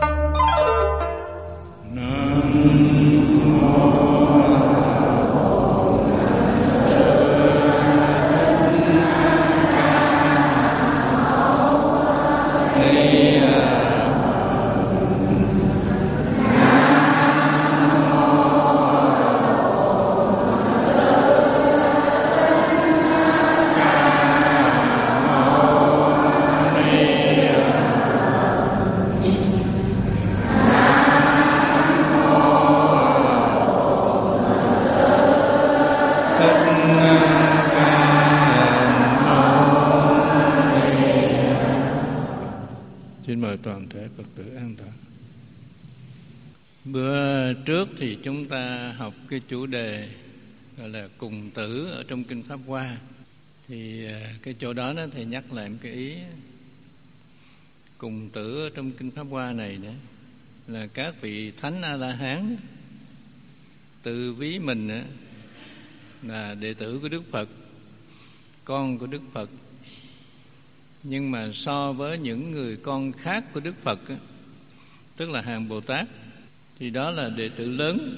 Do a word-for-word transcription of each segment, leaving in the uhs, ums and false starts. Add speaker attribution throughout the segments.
Speaker 1: Toàn thể Phật tử an toàn. Bữa trước thì chúng ta học cái chủ đề gọi là cùng tử ở trong Kinh Pháp Hoa. Thì cái chỗ đó nó thầy nhắc lại một cái ý cùng tử ở trong Kinh Pháp Hoa này nữa, là các vị Thánh A-la-hán tự ví mình là đệ tử của Đức Phật, con của Đức Phật. Nhưng mà so với những người con khác của Đức Phật, tức là hàng Bồ Tát, thì đó là đệ tử lớn,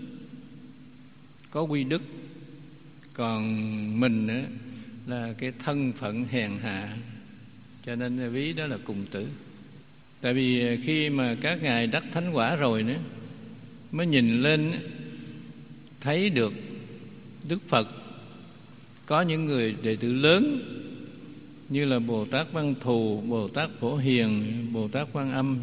Speaker 1: có quy đức. Còn mình là cái thân phận hèn hạ, cho nên ví đó là cùng tử. Tại vì khi mà các ngài đắc thánh quả rồi nữa, mới nhìn lên thấy được Đức Phật có những người đệ tử lớn như là Bồ Tát Văn Thù, Bồ Tát Phổ Hiền, Bồ Tát Quan Âm,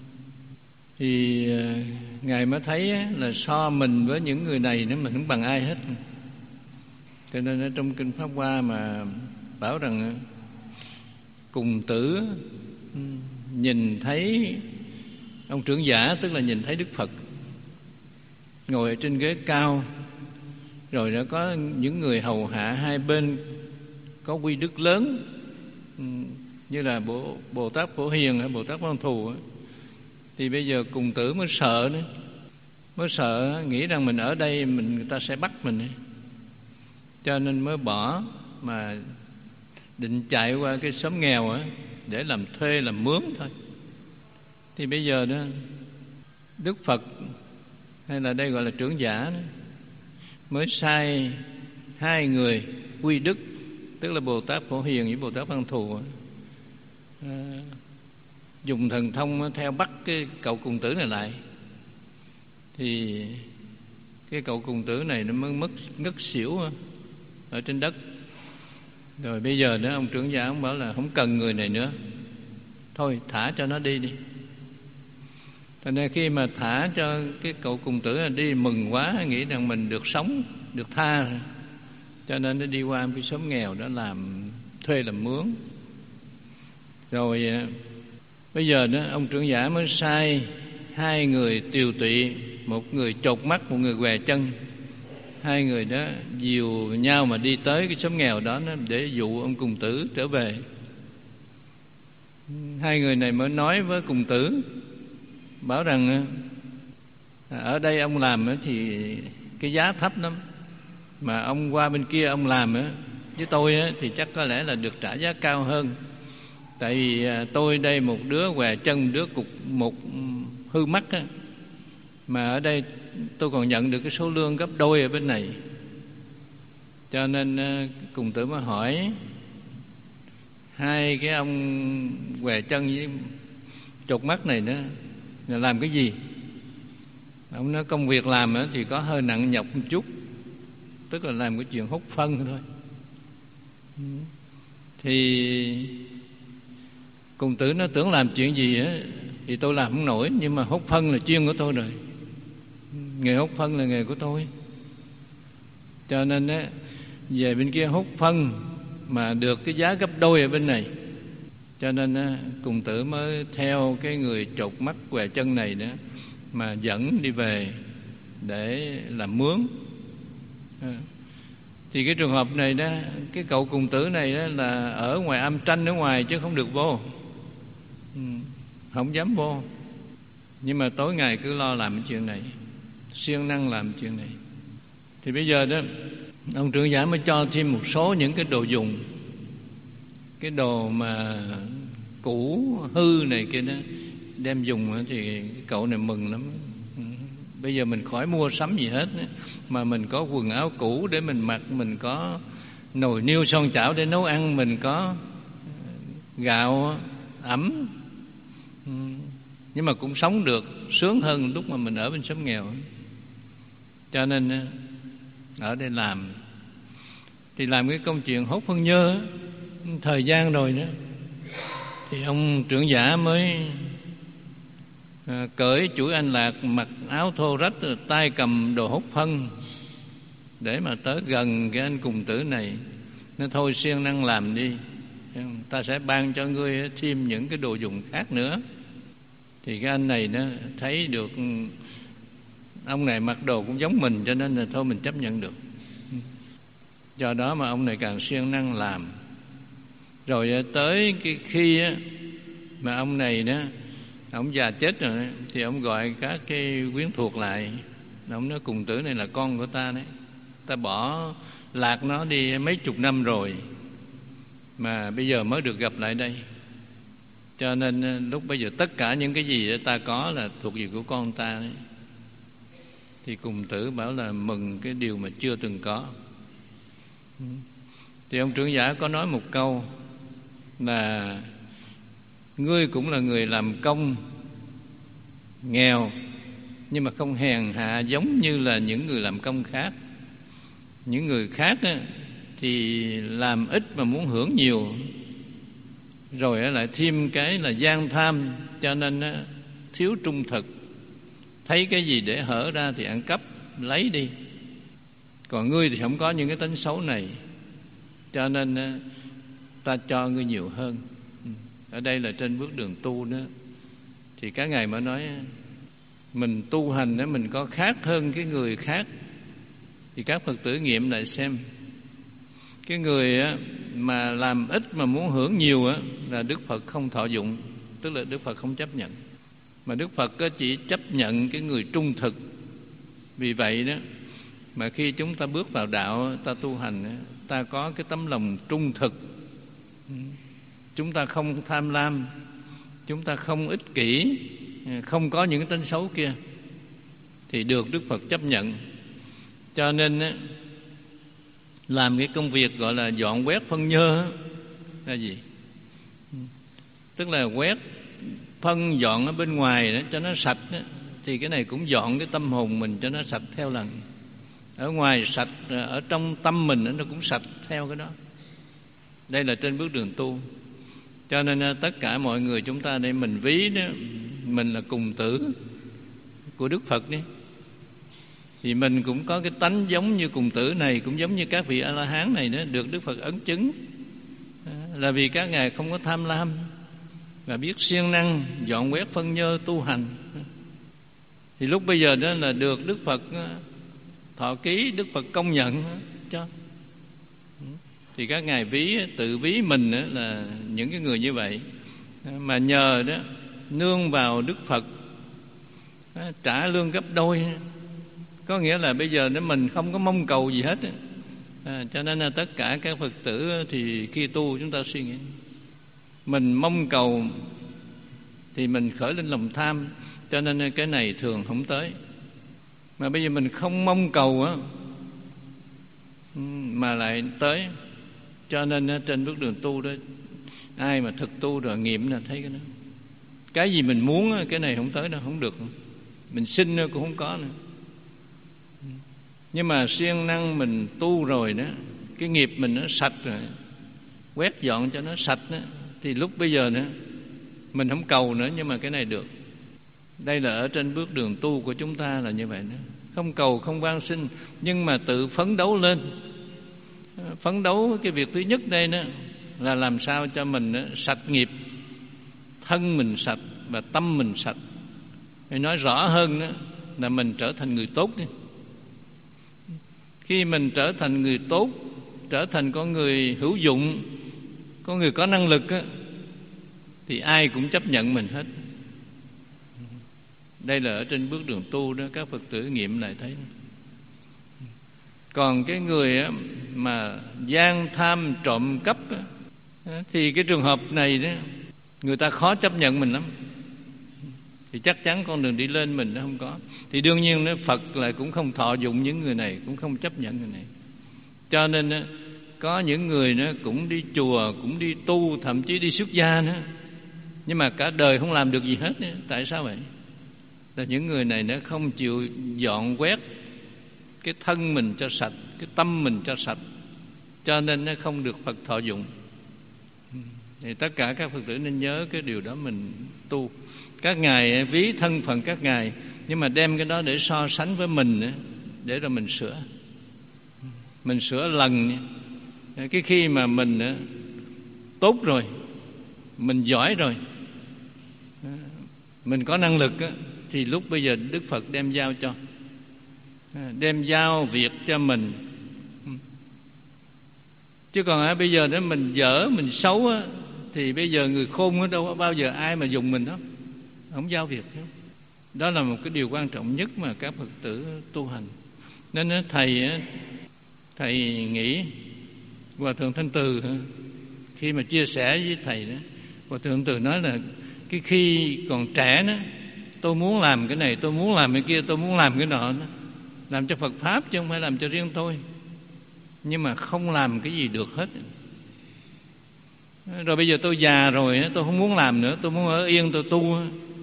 Speaker 1: thì ngài mới thấy là so mình với những người này nữa mình không bằng ai hết. Cho nên ở trong Kinh Pháp Hoa mà bảo rằng cùng tử nhìn thấy ông trưởng giả, tức là nhìn thấy Đức Phật ngồi ở trên ghế cao, rồi đã có những người hầu hạ hai bên có quy đức lớn, như là Bồ, Bồ Tát Phổ Hiền hay Bồ Tát Văn Thù. Thì bây giờ cùng tử mới sợ nữa, mới sợ nghĩ rằng mình ở đây mình người ta sẽ bắt mình, cho nên mới bỏ mà định chạy qua cái xóm nghèo á để làm thuê làm mướn thôi. Thì bây giờ đó Đức Phật, hay là đây gọi là trưởng giả đó, mới sai hai người quy đức, tức là Bồ Tát Phổ Hiền với Bồ Tát Văn Thù, à, dùng thần thông theo bắt cái cậu cùng tử này lại. Thì cái cậu cùng tử này nó mới mất ngất xỉu ở trên đất. Rồi bây giờ đó ông trưởng giả ông bảo là không cần người này nữa, thôi thả cho nó đi đi. Thành ra khi mà thả cho cái cậu cùng tử này đi, mừng quá, nghĩ rằng mình được sống, được tha, cho nên nó đi qua một cái xóm nghèo đó làm thuê làm mướn. Rồi bây giờ đó ông trưởng giả mới sai hai người tiều tụy, một người chột mắt, một người què chân. Hai người đó dìu nhau mà đi tới cái xóm nghèo đó để dụ ông cùng tử trở về. Hai người này mới nói với cùng tử, bảo rằng ở đây ông làm thì cái giá thấp lắm, mà ông qua bên kia ông làm với tôi thì chắc có lẽ là được trả giá cao hơn. Tại vì tôi đây một đứa què chân, một đứa cục một hư mắt á, mà ở đây tôi còn nhận được cái số lương gấp đôi ở bên này. Cho nên cùng tử mới hỏi hai cái ông què chân với chột mắt này nữa là làm cái gì. Ông nói công việc làm thì có hơi nặng nhọc một chút, tức là làm cái chuyện hút phân thôi. Thì cùng tử nó tưởng làm chuyện gì á thì tôi làm không nổi, nhưng mà hút phân là chuyên của tôi rồi, nghề hút phân là nghề của tôi. Cho nên á về bên kia hút phân mà được cái giá gấp đôi ở bên này. Cho nên á cùng tử mới theo cái người chột mắt què chân này đó mà dẫn đi về để làm mướn. À, thì cái trường hợp này đó, cái cậu cùng tử này đó là ở ngoài âm tranh ở ngoài chứ không được vô, ừ, không dám vô. Nhưng mà tối ngày cứ lo làm cái chuyện này, siêng năng làm chuyện này. Thì bây giờ đó ông trưởng giả mới cho thêm một số những cái đồ dùng, cái đồ mà cũ hư này kia đó, đem dùng thì cậu này mừng lắm. Bây giờ mình khỏi mua sắm gì hết, mà mình có quần áo cũ để mình mặc, mình có nồi niêu son chảo để nấu ăn, mình có gạo ẩm, nhưng mà cũng sống được sướng hơn lúc mà mình ở bên xóm nghèo. Cho nên ở đây làm thì làm cái công chuyện hốt phân nhơ. Thời gian rồi đó thì ông trưởng giả mới à, cởi chuỗi anh lạc, mặc áo thô rách, tay cầm đồ hút phân để mà tới gần cái anh cùng tử này. Nó thôi siêng năng làm đi, ta sẽ ban cho ngươi thêm những cái đồ dùng khác nữa. Thì cái anh này nó thấy được ông này mặc đồ cũng giống mình, cho nên là thôi mình chấp nhận được. Do đó mà ông này càng siêng năng làm. Rồi tới cái khi á, mà ông này đó, ông già chết rồi, thì ông gọi các cái quyến thuộc lại. Ông nói cùng tử này là con của ta đấy, ta bỏ lạc nó đi mấy chục năm rồi, mà bây giờ mới được gặp lại đây. Cho nên lúc bây giờ tất cả những cái gì ta có là thuộc về của con ta đấy. Thì cùng tử bảo là mừng cái điều mà chưa từng có. Thì ông trưởng giả có nói một câu là ngươi cũng là người làm công, nghèo nhưng mà không hèn hạ giống như là những người làm công khác. Những người khác á, thì làm ít mà muốn hưởng nhiều, rồi lại thêm cái là gian tham, cho nên á, thiếu trung thực. Thấy cái gì để hở ra thì ăn cắp lấy đi. Còn ngươi thì không có những cái tính xấu này, cho nên á, ta cho ngươi nhiều hơn. Ở đây là trên bước đường tu đó, thì các ngài mới nói mình tu hành đó, mình có khác hơn cái người khác. Thì các Phật tử nghiệm lại xem, cái người á, mà làm ít mà muốn hưởng nhiều á, là Đức Phật không thọ dụng, tức là Đức Phật không chấp nhận. Mà Đức Phật á, chỉ chấp nhận cái người trung thực. Vì vậy đó mà khi chúng ta bước vào đạo, ta tu hành á, ta có cái tấm lòng trung thực. Chúng ta không tham lam, chúng ta không ích kỷ, không có những cái tính xấu kia, thì được Đức Phật chấp nhận. Cho nên á, làm cái công việc gọi là dọn quét phân nhơ là gì? Tức là quét phân, dọn ở bên ngoài đó, cho nó sạch đó. Thì cái này cũng dọn cái tâm hồn mình cho nó sạch theo lần. Ở ngoài sạch, ở trong tâm mình nó cũng sạch theo cái đó. Đây là trên bước đường tu. Cho nên tất cả mọi người chúng ta đây mình ví đó, mình là cùng tử của Đức Phật đi, thì mình cũng có cái tánh giống như cùng tử này, cũng giống như các vị A-la-hán này đó, được Đức Phật ấn chứng. Là vì các ngài không có tham lam và biết siêng năng dọn quét phân nhơ tu hành. Thì lúc bây giờ đó là được Đức Phật thọ ký, Đức Phật công nhận cho. Thì các ngài ví, tự ví mình là những cái người như vậy. Mà nhờ đó nương vào Đức Phật trả lương gấp đôi. Có nghĩa là bây giờ nếu mình không có mong cầu gì hết. À, cho nên là tất cả các Phật tử thì khi tu chúng ta suy nghĩ, mình mong cầu thì mình khởi lên lòng tham, cho nên cái này thường không tới. Mà bây giờ mình không mong cầu á, mà lại tới. Cho nên trên bước đường tu đó, ai mà thực tu rồi nghiệm là thấy cái đó. Cái gì mình muốn cái này không tới đâu, không được. Mình xin cũng không có nữa. Nhưng mà siêng năng mình tu rồi đó, cái nghiệp mình nó sạch rồi, quét dọn cho nó sạch đó, thì lúc bây giờ nữa mình không cầu nữa, nhưng mà cái này được. Đây là ở trên bước đường tu của chúng ta là như vậy đó. Không cầu, không van xin, nhưng mà tự phấn đấu lên. Phấn đấu cái việc thứ nhất đây đó là làm sao cho mình đó, sạch nghiệp, thân mình sạch và tâm mình sạch. Để nói rõ hơn đó là mình trở thành người tốt đi. Khi mình trở thành người tốt, trở thành con người hữu dụng, con người có năng lực á, thì ai cũng chấp nhận mình hết. Đây là ở trên bước đường tu đó, các Phật tử nghiệm lại thấy. Còn cái người á, mà gian tham trộm cắp á, thì cái trường hợp này đó, người ta khó chấp nhận mình lắm. thì chắc chắn con đường đi lên mình nó không có. Thì đương nhiên nó Phật lại cũng không thọ dụng những người này, cũng không chấp nhận người này. Cho nên có những người nó cũng đi chùa, cũng đi tu, thậm chí đi xuất gia nữa, nhưng mà cả đời không làm được gì hết. Tại sao vậy? Là những người này nó không chịu dọn quét cái thân mình cho sạch, cái tâm mình cho sạch, cho nên nó không được Phật thọ dụng. Thì tất cả các Phật tử nên nhớ cái điều đó mình tu. Các ngài ví thân phận các ngài, nhưng mà đem cái đó để so sánh với mình, để rồi mình sửa. Mình sửa lần. Cái khi mà mình tốt rồi, mình giỏi rồi, mình có năng lực, thì lúc bây giờ Đức Phật đem giao cho, đem giao việc cho mình. Chứ còn à, bây giờ đó mình dở, mình xấu á, thì bây giờ người khôn ở đâu có bao giờ ai mà dùng mình đó, không giao việc đó. Đó là một cái điều quan trọng nhất mà các Phật tử tu hành. Nên thầy thầy nghĩ Hòa Thượng Thanh Từ khi mà chia sẻ với thầy đó, Hòa Thượng Thanh Từ nói là cái khi còn trẻ đó, tôi muốn làm cái này, tôi muốn làm cái kia, tôi muốn làm cái nọ, làm cho Phật Pháp chứ không phải làm cho riêng tôi. Nhưng mà không làm cái gì được hết. Rồi bây giờ tôi già rồi, tôi không muốn làm nữa, tôi muốn ở yên tôi tu.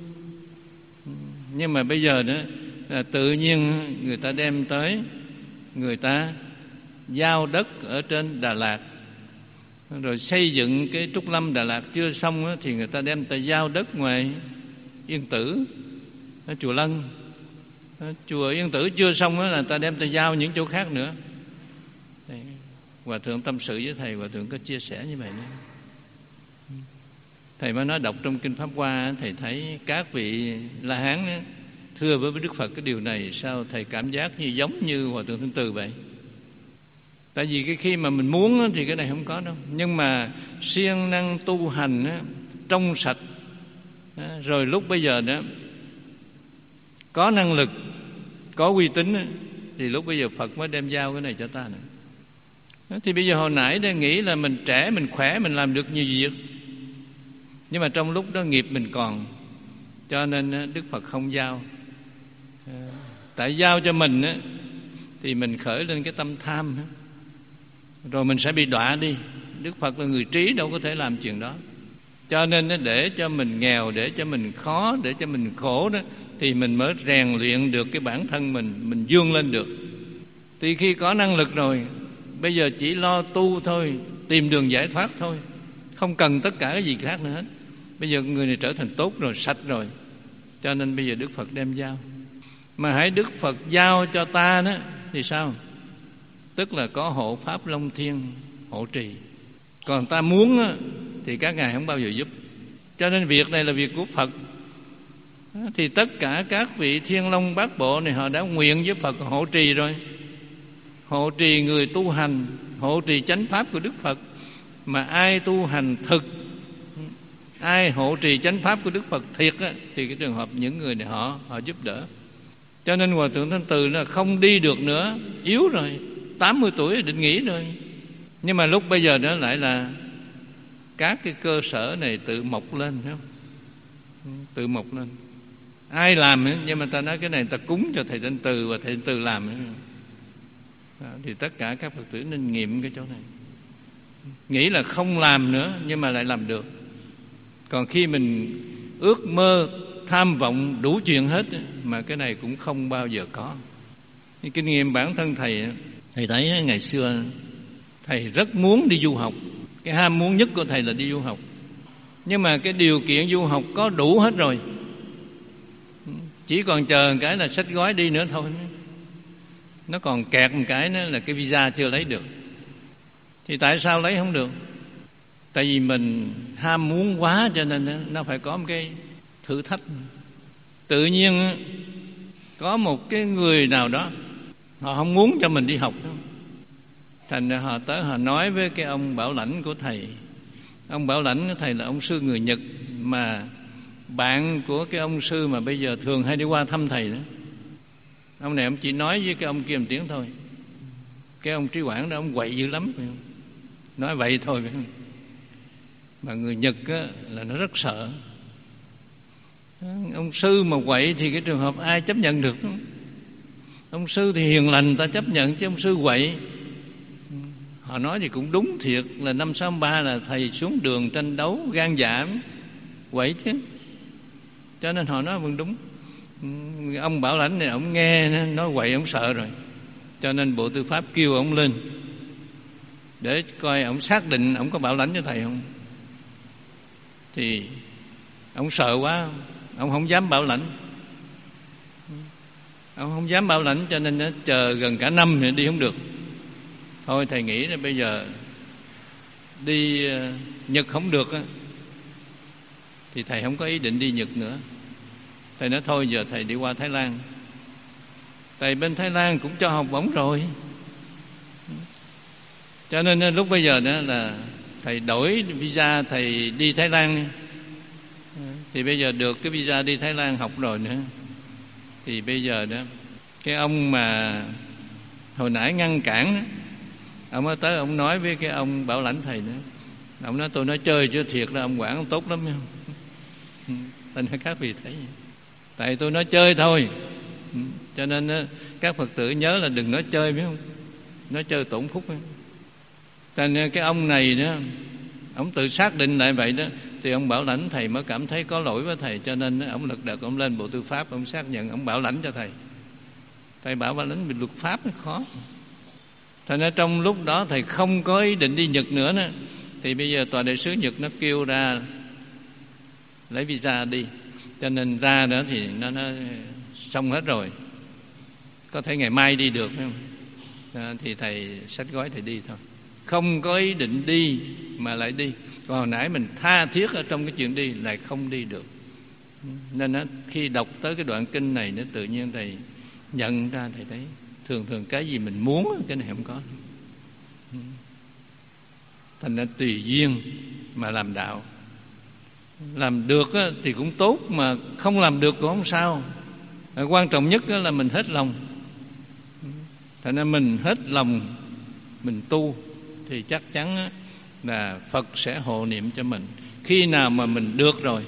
Speaker 1: Nhưng mà bây giờ đó là tự nhiên người ta đem tới, người ta giao đất ở trên Đà Lạt, rồi xây dựng cái Trúc Lâm Đà Lạt chưa xong đó, thì người ta đem ta giao đất ngoài Yên Tử, ở chùa Lân. Chùa Yên Tử chưa xong đó, là người ta đem ta giao những chỗ khác nữa. Hòa Thượng tâm sự với thầy, Hòa Thượng có chia sẻ như vậy nữa. Thầy mới nói đọc trong Kinh Pháp Hoa, thầy thấy các vị La Hán đó, thưa với Đức Phật cái điều này, sao thầy cảm giác như giống như Hòa Thượng Thanh Từ vậy? Tại vì cái khi mà mình muốn đó, thì cái này không có đâu. Nhưng mà siêng năng tu hành đó, trong sạch đó, rồi lúc bây giờ đó có năng lực, có uy tín đó, thì lúc bây giờ Phật mới đem giao cái này cho ta nữa. Đó, thì bây giờ hồi nãy đang nghĩ là mình trẻ, mình khỏe, mình làm được nhiều việc, nhưng mà trong lúc đó nghiệp mình còn, cho nên Đức Phật không giao. Tại giao cho mình á, thì mình khởi lên cái tâm tham, rồi mình sẽ bị đọa đi. Đức Phật là người trí, đâu có thể làm chuyện đó. Cho nên để cho mình nghèo, để cho mình khó, để cho mình khổ đó, thì mình mới rèn luyện được cái bản thân mình, mình vươn lên được. Thì khi có năng lực rồi, bây giờ chỉ lo tu thôi, tìm đường giải thoát thôi, không cần tất cả cái gì khác nữa hết. Bây giờ người này trở thành tốt rồi, sạch rồi, cho nên bây giờ Đức Phật đem giao. Mà hãy Đức Phật giao cho ta đó thì sao? Tức là có hộ Pháp Long Thiên hộ trì. Còn ta muốn đó, thì các ngài không bao giờ giúp. Cho nên việc này là việc của Phật. Thì tất cả các vị Thiên Long Bát Bộ này họ đã nguyện với Phật hộ trì rồi. Hộ trì người tu hành, hộ trì chánh pháp của Đức Phật. Mà ai tu hành thực, ai hộ trì chánh pháp của Đức Phật thiệt á, thì cái trường hợp những người này họ họ giúp đỡ. Cho nên Hòa Thượng Thanh Từ là không đi được nữa, yếu rồi, tám mươi tuổi định nghỉ rồi. Nhưng mà lúc bây giờ đó lại là các cái cơ sở này tự mọc lên, thấy không? Tự mọc lên. Ai làm ấy, nhưng mà ta nói cái này ta cúng cho thầy Thanh Từ và thầy Thanh Từ làm ấy. Thì tất cả các Phật tử nên nghiệm cái chỗ này. Nghĩ là không làm nữa nhưng mà lại làm được. Còn khi mình ước mơ tham vọng đủ chuyện hết, mà cái này cũng không bao giờ có. Cái kinh nghiệm bản thân thầy, thầy thấy ngày xưa thầy rất muốn đi du học. Cái ham muốn nhất của thầy là đi du học. Nhưng mà cái điều kiện du học có đủ hết rồi, chỉ còn chờ một cái là xách gói đi nữa thôi. Nó còn kẹt một cái nữa là cái visa chưa lấy được. Thì tại sao lấy không được? Tại vì mình ham muốn quá, cho nên nó phải có một cái thử thách. Tự nhiên có một cái người nào đó họ không muốn cho mình đi học đâu. Thành ra họ tới họ nói với cái ông bảo lãnh của thầy. Ông bảo lãnh của thầy là ông sư người Nhật, mà bạn của cái ông sư mà bây giờ thường hay đi qua thăm thầy đó. Ông này ông chỉ nói với cái ông kia một tiếng thôi. Cái ông Trí Quảng đó ông quậy dữ lắm, phải không? Nói vậy thôi, phải không? Mà người Nhật á, là nó rất sợ. Ông sư mà quậy thì cái trường hợp ai chấp nhận được? Ông sư thì hiền lành ta chấp nhận, chứ ông sư quậy. Họ nói thì cũng đúng thiệt, là năm sáu ba là thầy xuống đường tranh đấu gan dạ quậy chứ, cho nên họ nói vẫn đúng. Ông Bảo Lãnh này ông nghe nói quậy ông sợ rồi, cho nên Bộ Tư pháp kêu ông lên để coi ông xác định ông có bảo lãnh cho thầy không. Thì ông sợ quá, ông không dám bảo lãnh. Ông không dám bảo lãnh cho nên nó chờ gần cả năm thì đi không được. Thôi thầy nghĩ là bây giờ đi Nhật không được á, thì thầy không có ý định đi Nhật nữa. Thầy nói thôi giờ thầy đi qua Thái Lan. Thầy bên Thái Lan cũng cho học bổng rồi, cho nên lúc bây giờ đó là thầy đổi visa, thầy đi Thái Lan. Thì bây giờ được cái visa đi Thái Lan học rồi nữa. Thì bây giờ đó, cái ông mà hồi nãy ngăn cản đó, ông mới tới ông nói với cái ông bảo lãnh thầy nữa. Ông nói tôi nói chơi chứ thiệt là ông quản ông tốt lắm không? Thành ra các vị thấy, tại tôi nói chơi thôi, cho nên các Phật tử nhớ là đừng nói chơi, biết không? Nói chơi tổn phúc. Thành ra cái ông này đó, ông tự xác định lại vậy đó, thì ông bảo lãnh thầy mới cảm thấy có lỗi với thầy, cho nên ông lật đật ông lên Bộ Tư pháp, ông xác nhận ông bảo lãnh cho thầy. Thầy bảo bảo lãnh về luật pháp nó khó. Thành ra trong lúc đó thầy không có ý định đi Nhật nữa đó, thì bây giờ tòa đại sứ Nhật nó kêu ra lấy visa đi, cho nên ra đó thì nó, nó xong hết rồi, có thể ngày mai đi được, phải không? Đó, thì thầy xách gói thầy đi thôi, không có ý định đi mà lại đi. Còn hồi nãy mình tha thiết ở trong cái chuyện đi lại không đi được. Nên đó, khi đọc tới cái đoạn kinh này nó tự nhiên thầy nhận ra, thầy thấy thường thường cái gì mình muốn cái này không có. Thành ra tùy duyên mà làm đạo. Làm được thì cũng tốt, mà không làm được cũng không sao. Quan trọng nhất là mình hết lòng. Thành ra mình hết lòng mình tu thì chắc chắn là Phật sẽ hộ niệm cho mình. Khi nào mà mình được rồi,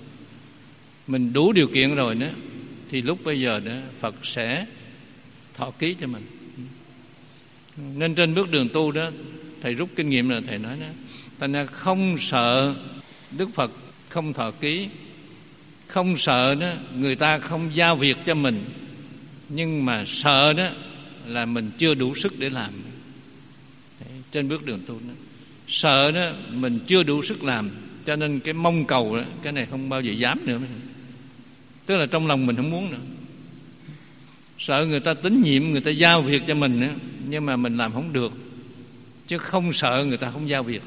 Speaker 1: mình đủ điều kiện rồi đó, thì lúc bây giờ đó Phật sẽ thọ ký cho mình. Nên trên bước đường tu đó, thầy rút kinh nghiệm là thầy nói đó, thành ra không sợ Đức Phật không thọ ký, không sợ đó người ta không giao việc cho mình, nhưng mà sợ đó là mình chưa đủ sức để làm. Đấy, trên bước đường tu đó, sợ đó mình chưa đủ sức làm, cho nên cái mong cầu đó, cái này không bao giờ dám nữa. Tức là trong lòng mình không muốn nữa, sợ người ta tín nhiệm, người ta giao việc cho mình nữa, nhưng mà mình làm không được, chứ không sợ người ta không giao việc.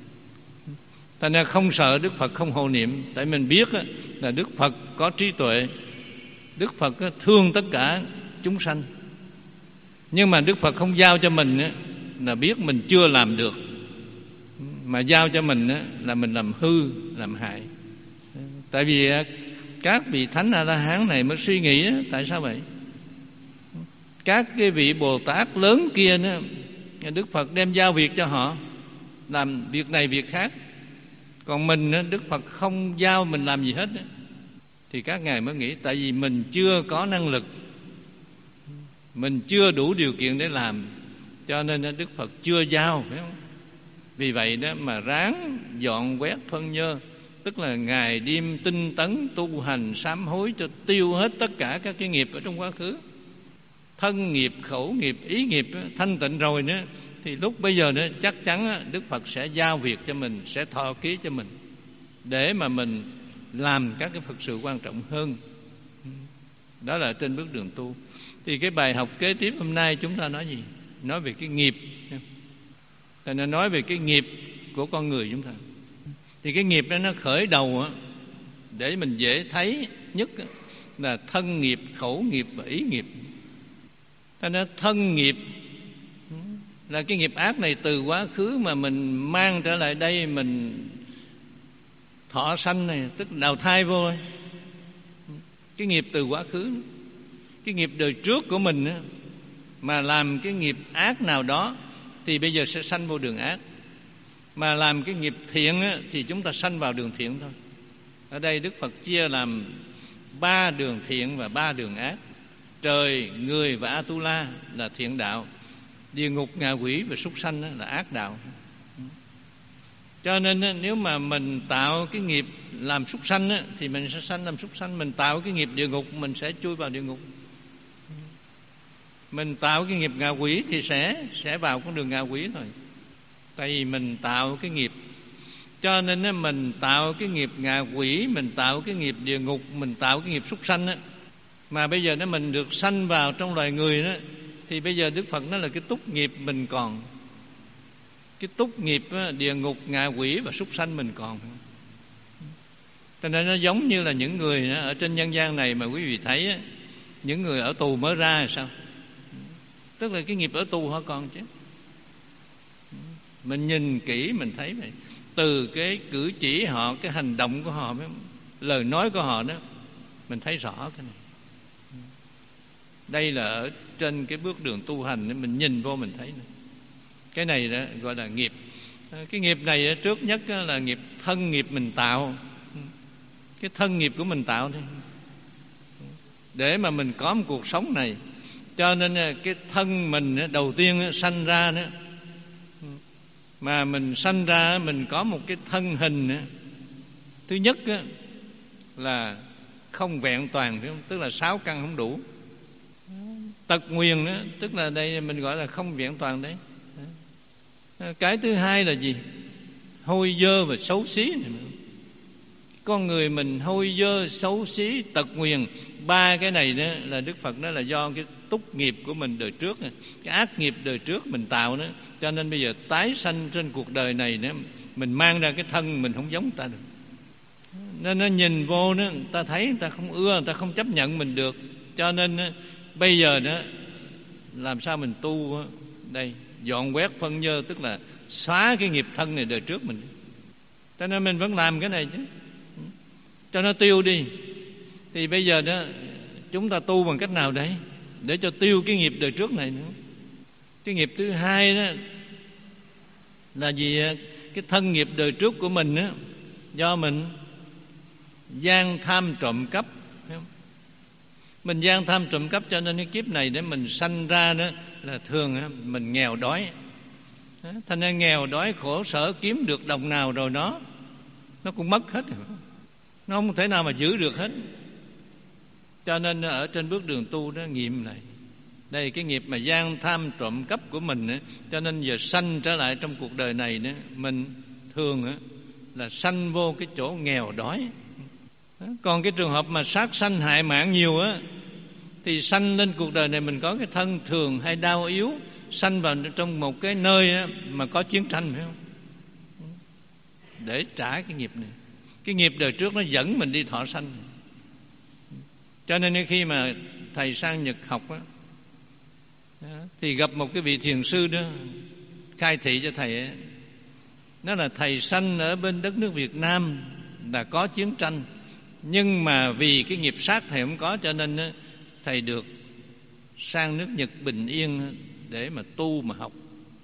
Speaker 1: Thành ra không sợ Đức Phật không hộ niệm, tại mình biết là Đức Phật có trí tuệ, Đức Phật thương tất cả chúng sanh, nhưng mà Đức Phật không giao cho mình là biết mình chưa làm được, mà giao cho mình là mình làm hư, làm hại. Tại vì các vị Thánh A-la-hán này mới suy nghĩ tại sao vậy. Các cái vị Bồ Tát lớn kia đó, Đức Phật đem giao việc cho họ làm việc này việc khác, còn mình Đức Phật không giao mình làm gì hết. Thì các ngài mới nghĩ tại vì mình chưa có năng lực, mình chưa đủ điều kiện để làm, cho nên Đức Phật chưa giao, phải không? Vì vậy đó mà ráng dọn quét phân nhơ, tức là ngày đêm tinh tấn tu hành sám hối cho tiêu hết tất cả các cái nghiệp ở trong quá khứ, thân nghiệp, khẩu nghiệp, ý nghiệp thanh tịnh rồi nữa, thì lúc bây giờ nữa chắc chắn Đức Phật sẽ giao việc cho mình, sẽ thọ ký cho mình, để mà mình làm các cái Phật sự quan trọng hơn. Đó là trên bước đường tu. Thì cái bài học kế tiếp hôm nay chúng ta nói gì? Nói về cái nghiệp. Thành ra nói về cái nghiệp của con người chúng ta. Thì cái nghiệp đó nó khởi đầu để mình dễ thấy nhất là thân nghiệp, khẩu nghiệp và ý nghiệp. Thành ra thân nghiệp là cái nghiệp ác này từ quá khứ mà mình mang trở lại đây, mình thọ sanh này, tức đào thai vô. Cái nghiệp từ quá khứ, cái nghiệp đời trước của mình mà làm cái nghiệp ác nào đó thì bây giờ sẽ sanh vô đường ác, mà làm cái nghiệp thiện thì chúng ta sanh vào đường thiện thôi. Ở đây Đức Phật chia làm ba đường thiện và ba đường ác. Trời, người và Atula là thiện đạo, địa ngục, ngạ quỷ và súc sanh là ác đạo. Cho nên nếu mà mình tạo cái nghiệp làm súc sanh thì mình sẽ sanh làm súc sanh. Mình tạo cái nghiệp địa ngục mình sẽ chui vào địa ngục. Mình tạo cái nghiệp ngạ quỷ thì sẽ sẽ vào con đường ngạ quỷ thôi. Tại vì mình tạo cái nghiệp. Cho nên mình tạo cái nghiệp ngạ quỷ, mình tạo cái nghiệp địa ngục, mình tạo cái nghiệp súc sanh á, mà bây giờ nó mình được sanh vào trong loài người đó, thì bây giờ Đức Phật nói là cái túc nghiệp mình còn. Cái túc nghiệp đó, địa ngục, ngạ quỷ và súc sanh mình còn. Cho nên nó giống như là những người đó, ở trên nhân gian này mà quý vị thấy á, những người ở tù mới ra là sao? Tức là cái nghiệp ở tù họ còn chứ. Mình nhìn kỹ mình thấy vậy. Từ cái cử chỉ họ, cái hành động của họ, lời nói của họ đó, mình thấy rõ cái này. Đây là ở trên cái bước đường tu hành, mình nhìn vô mình thấy này. Cái này đó gọi là nghiệp. Cái nghiệp này trước nhất là nghiệp thân nghiệp mình tạo. Cái thân nghiệp của mình tạo thôi, để mà mình có một cuộc sống này. Cho nên cái thân mình đầu tiên sanh ra đó, mà mình sanh ra mình có một cái thân hình. Thứ nhất là không vẹn toàn, tức là sáu căn không đủ. Tật nguyền đó, tức là đây mình gọi là không vẹn toàn đấy. Cái thứ hai là gì? Hôi dơ và xấu xí này. Con người mình hôi dơ, xấu xí, tật nguyền. Ba cái này đó là Đức Phật nói là do cái túc nghiệp của mình đời trước, cái ác nghiệp đời trước mình tạo đó. Cho nên bây giờ tái sanh trên cuộc đời này đó, mình mang ra cái thân mình không giống ta được. Nên nó nhìn vô đó, người ta thấy người ta không ưa, người ta không chấp nhận mình được. Cho nên đó, bây giờ đó làm sao mình tu đó, đây dọn quét phân nhơ, tức là xóa cái nghiệp thân này đời trước mình. Cho nên mình vẫn làm cái này chứ, cho nó tiêu đi. Thì bây giờ đó chúng ta tu bằng cách nào đấy để cho tiêu cái nghiệp đời trước này nữa. Cái nghiệp thứ hai đó là gì? Cái thân nghiệp đời trước của mình đó, do mình gian tham trộm cắp. Mình gian tham trộm cắp, cho nên cái kiếp này để mình sanh ra đó là thường mình nghèo đói. Thành ra nghèo đói khổ sở, kiếm được đồng nào rồi nó nó cũng mất hết, nó không thể nào mà giữ được hết. Cho nên ở trên bước đường tu đó nghiệm này, đây cái nghiệp mà gian tham trộm cắp của mình đó, cho nên giờ sanh trở lại trong cuộc đời này đó, mình thường đó, là sanh vô cái chỗ nghèo đói. Còn cái trường hợp mà sát sanh hại mạng nhiều á, thì sanh lên cuộc đời này mình có cái thân thường hay đau yếu, sanh vào trong một cái nơi á, mà có chiến tranh, phải không? Để trả cái nghiệp này. Cái nghiệp đời trước nó dẫn mình đi thọ sanh. Cho nên khi mà thầy sang Nhật học á, thì gặp một cái vị thiền sư đó khai thị cho thầy ấy. Nó là thầy sanh ở bên đất nước Việt Nam là có chiến tranh, nhưng mà vì cái nghiệp sát thầy không có, cho nên thầy được sang nước Nhật bình yên để mà tu mà học.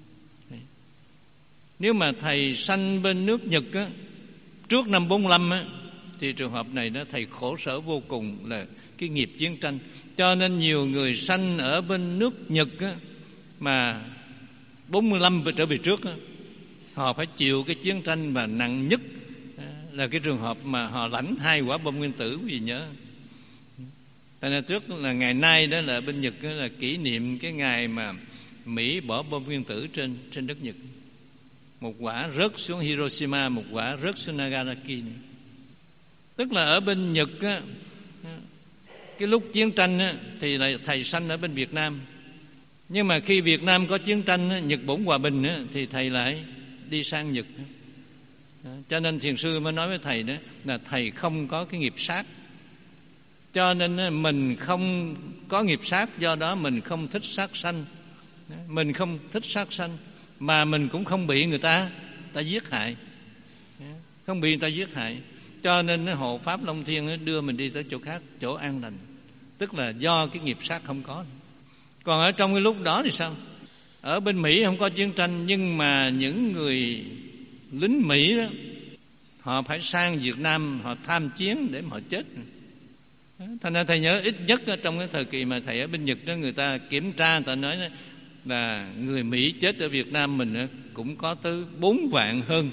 Speaker 1: Nếu mà thầy sanh bên nước Nhật á, trước năm bốn mươi lăm á, thì trường hợp này đó thầy khổ sở vô cùng, là cái nghiệp chiến tranh. Cho nên nhiều người sanh ở bên nước Nhật á, mà bốn mươi lăm trở về trước á, họ phải chịu cái chiến tranh mà nặng nhất là cái trường hợp mà họ lãnh hai quả bom nguyên tử, quý vị nhớ. Tại nên trước là ngày nay đó là bên Nhật đó là kỷ niệm cái ngày mà Mỹ bỏ bom nguyên tử trên trên đất Nhật. Một quả rớt xuống Hiroshima, một quả rớt xuống Nagasaki. Tức là ở bên Nhật á, cái lúc chiến tranh á, thì là thầy sanh ở bên Việt Nam. Nhưng mà khi Việt Nam có chiến tranh á, Nhật bổn hòa bình á, thì thầy lại đi sang Nhật. Cho nên thiền sư mới nói với thầy đó là thầy không có cái nghiệp sát. Cho nên mình không có nghiệp sát, do đó mình không thích sát sanh. Mình không thích sát sanh, mà mình cũng không bị người ta ta giết hại, không bị người ta giết hại. Cho nên hộ pháp Long Thiên đưa mình đi tới chỗ khác, chỗ an lành. Tức là do cái nghiệp sát không có. Còn ở trong cái lúc đó thì sao? Ở bên Mỹ không có chiến tranh, nhưng mà những người lính Mỹ đó, họ phải sang Việt Nam, họ tham chiến để mà họ chết. Thành ra thầy nhớ ít nhất trong cái thời kỳ mà thầy ở bên Nhật đó, người ta kiểm tra, người ta nói là người Mỹ chết ở Việt Nam mình cũng có tới bốn vạn hơn.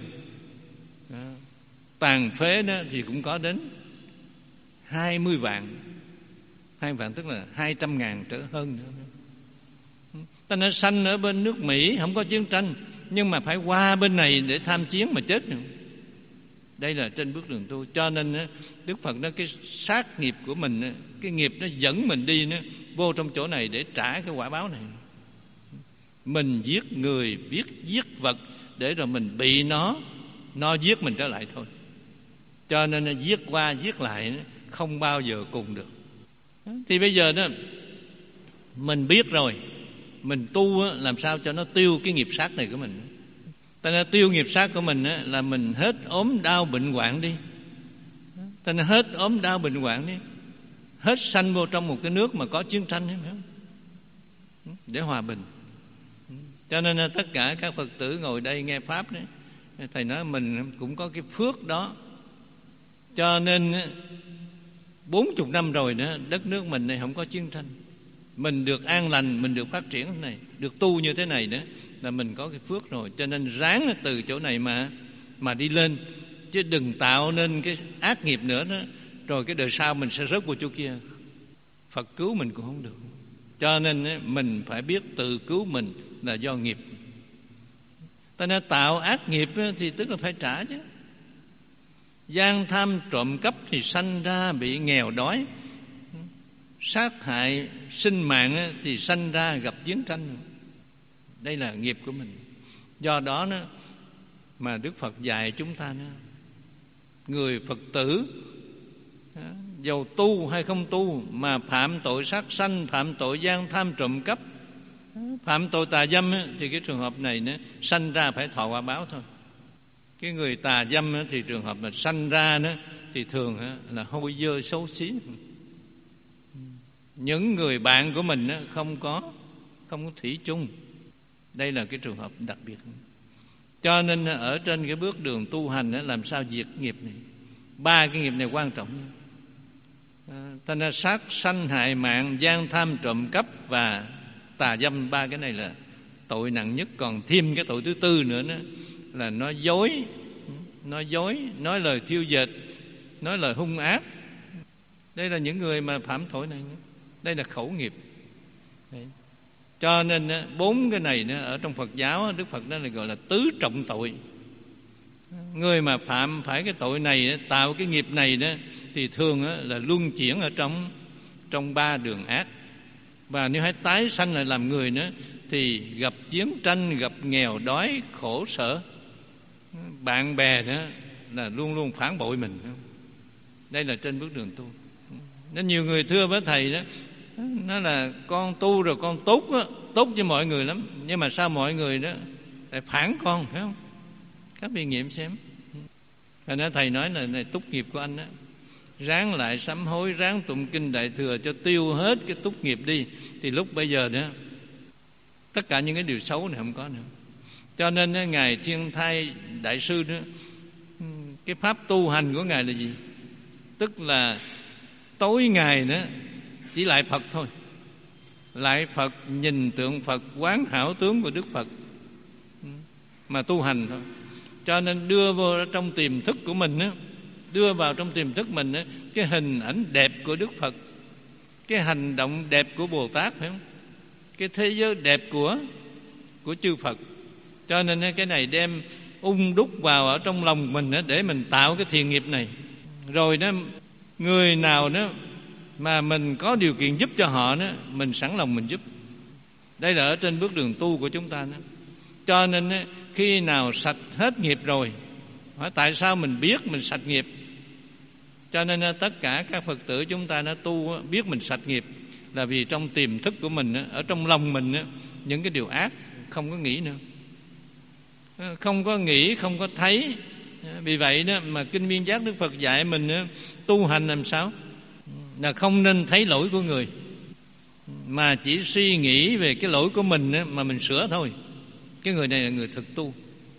Speaker 1: Tàn phế đó thì cũng có đến hai mươi vạn. Hai vạn tức là hai trăm ngàn trở hơn nữa. Ta nói sanh ở bên nước Mỹ không có chiến tranh, nhưng mà phải qua bên này để tham chiến mà chết nữa. Đây là trên bước đường tu. Cho nên Đức Phật nói cái sát nghiệp của mình, cái nghiệp nó dẫn mình đi nó vô trong chỗ này để trả cái quả báo này. Mình giết người, biết giết vật để rồi mình bị nó nó giết mình trở lại thôi. Cho nên giết qua giết lại không bao giờ cùng được. Thì bây giờ đó mình biết rồi, mình tu làm sao cho nó tiêu cái nghiệp sát này của mình. Ta nói tiêu nghiệp sát của mình là mình hết ốm đau bệnh hoạn đi. Ta nói hết ốm đau bệnh hoạn đi, hết sanh vô trong một cái nước mà có chiến tranh phải không? Để hòa bình. Cho nên tất cả các Phật tử ngồi đây nghe Pháp đấy, thầy nói mình cũng có cái phước đó. Cho nên bốn chục năm rồi đó, đất nước mình này không có chiến tranh, mình được an lành, mình được phát triển thế này, được tu như thế này đó, là mình có cái phước rồi. Cho nên ráng từ chỗ này mà mà đi lên, chứ đừng tạo nên cái ác nghiệp nữa đó, rồi cái đời sau mình sẽ rớt vào chỗ kia, Phật cứu mình cũng không được. Cho nên mình phải biết tự cứu mình là do nghiệp. Ta nói tạo ác nghiệp thì tức là phải trả chứ. Gian tham trộm cắp thì sanh ra bị nghèo đói, sát hại sinh mạng thì sanh ra gặp chiến tranh. Đây là nghiệp của mình. Do đó nó mà Đức Phật dạy chúng ta đó, người Phật tử dầu tu hay không tu mà phạm tội sát sanh, phạm tội gian tham trộm cắp, phạm tội tà dâm thì cái trường hợp này nó sanh ra phải thọ quả báo thôi. Cái người tà dâm thì trường hợp mà sanh ra đó thì thường là hôi dơ xấu xí. Những người bạn của mình không có không có thủy chung. Đây là cái trường hợp đặc biệt. Cho nên ở trên cái bước đường tu hành làm sao diệt nghiệp này. Ba cái nghiệp này quan trọng. Ta nói sát sanh hại mạng, gian tham trộm cắp và tà dâm. Ba cái này là tội nặng nhất. Còn thêm cái tội thứ tư nữa đó, là nói dối, nói dối, nói lời thiêu dệt, nói lời hung ác. Đây là những người mà phạm tội này. Đây là khẩu nghiệp. Đấy. Cho nên bốn cái này ở trong Phật giáo, Đức Phật đó là gọi là tứ trọng tội. Người mà phạm phải cái tội này, tạo cái nghiệp này đó, thì thường là luân chuyển ở trong trong ba đường ác. Và nếu hãy tái sanh lại làm người nữa thì gặp chiến tranh, gặp nghèo đói, khổ sở. Bạn bè đó là luôn luôn phản bội mình. Đây là trên bước đường tu. Nên nhiều người thưa với thầy đó, nó là con tu rồi con tốt đó, tốt cho mọi người lắm, nhưng mà sao mọi người đó lại phản con, phải không? Các vị nghiệm xem. Thành ra thầy nói là này, túc nghiệp của anh đó, ráng lại sám hối, ráng tụng kinh Đại Thừa cho tiêu hết cái túc nghiệp đi, thì lúc bây giờ đó tất cả những cái điều xấu này không có nữa. Cho nên Ngài Thiên Thai Đại Sư đó, cái pháp tu hành của Ngài là gì? Tức là tối ngày đó chỉ lại Phật thôi, lại Phật, nhìn tượng Phật, quán hảo tướng của Đức Phật mà tu hành thôi. Cho nên đưa vô trong tiềm thức của mình á, đưa vào trong tiềm thức mình á, cái hình ảnh đẹp của Đức Phật, cái hành động đẹp của Bồ Tát, phải không? Cái thế giới đẹp của của chư Phật. Cho nên cái này đem ung đúc vào ở trong lòng mình á, để mình tạo cái thiện nghiệp này. Rồi đó, người nào đó mà mình có điều kiện giúp cho họ đó, mình sẵn lòng mình giúp. Đây là ở trên bước đường tu của chúng ta đó. Cho nên khi nào sạch hết nghiệp rồi, hỏi tại sao mình biết mình sạch nghiệp? Cho nên tất cả các Phật tử chúng ta đã tu biết mình sạch nghiệp là vì trong tiềm thức của mình, ở trong lòng mình, những cái điều ác không có nghĩ nữa, không có nghĩ, không có thấy. Vì vậy đó mà Kinh Viên Giác Đức Phật dạy mình tu hành làm sao là không nên thấy lỗi của người, mà chỉ suy nghĩ về cái lỗi của mình mà mình sửa thôi. Cái người này là người thực tu.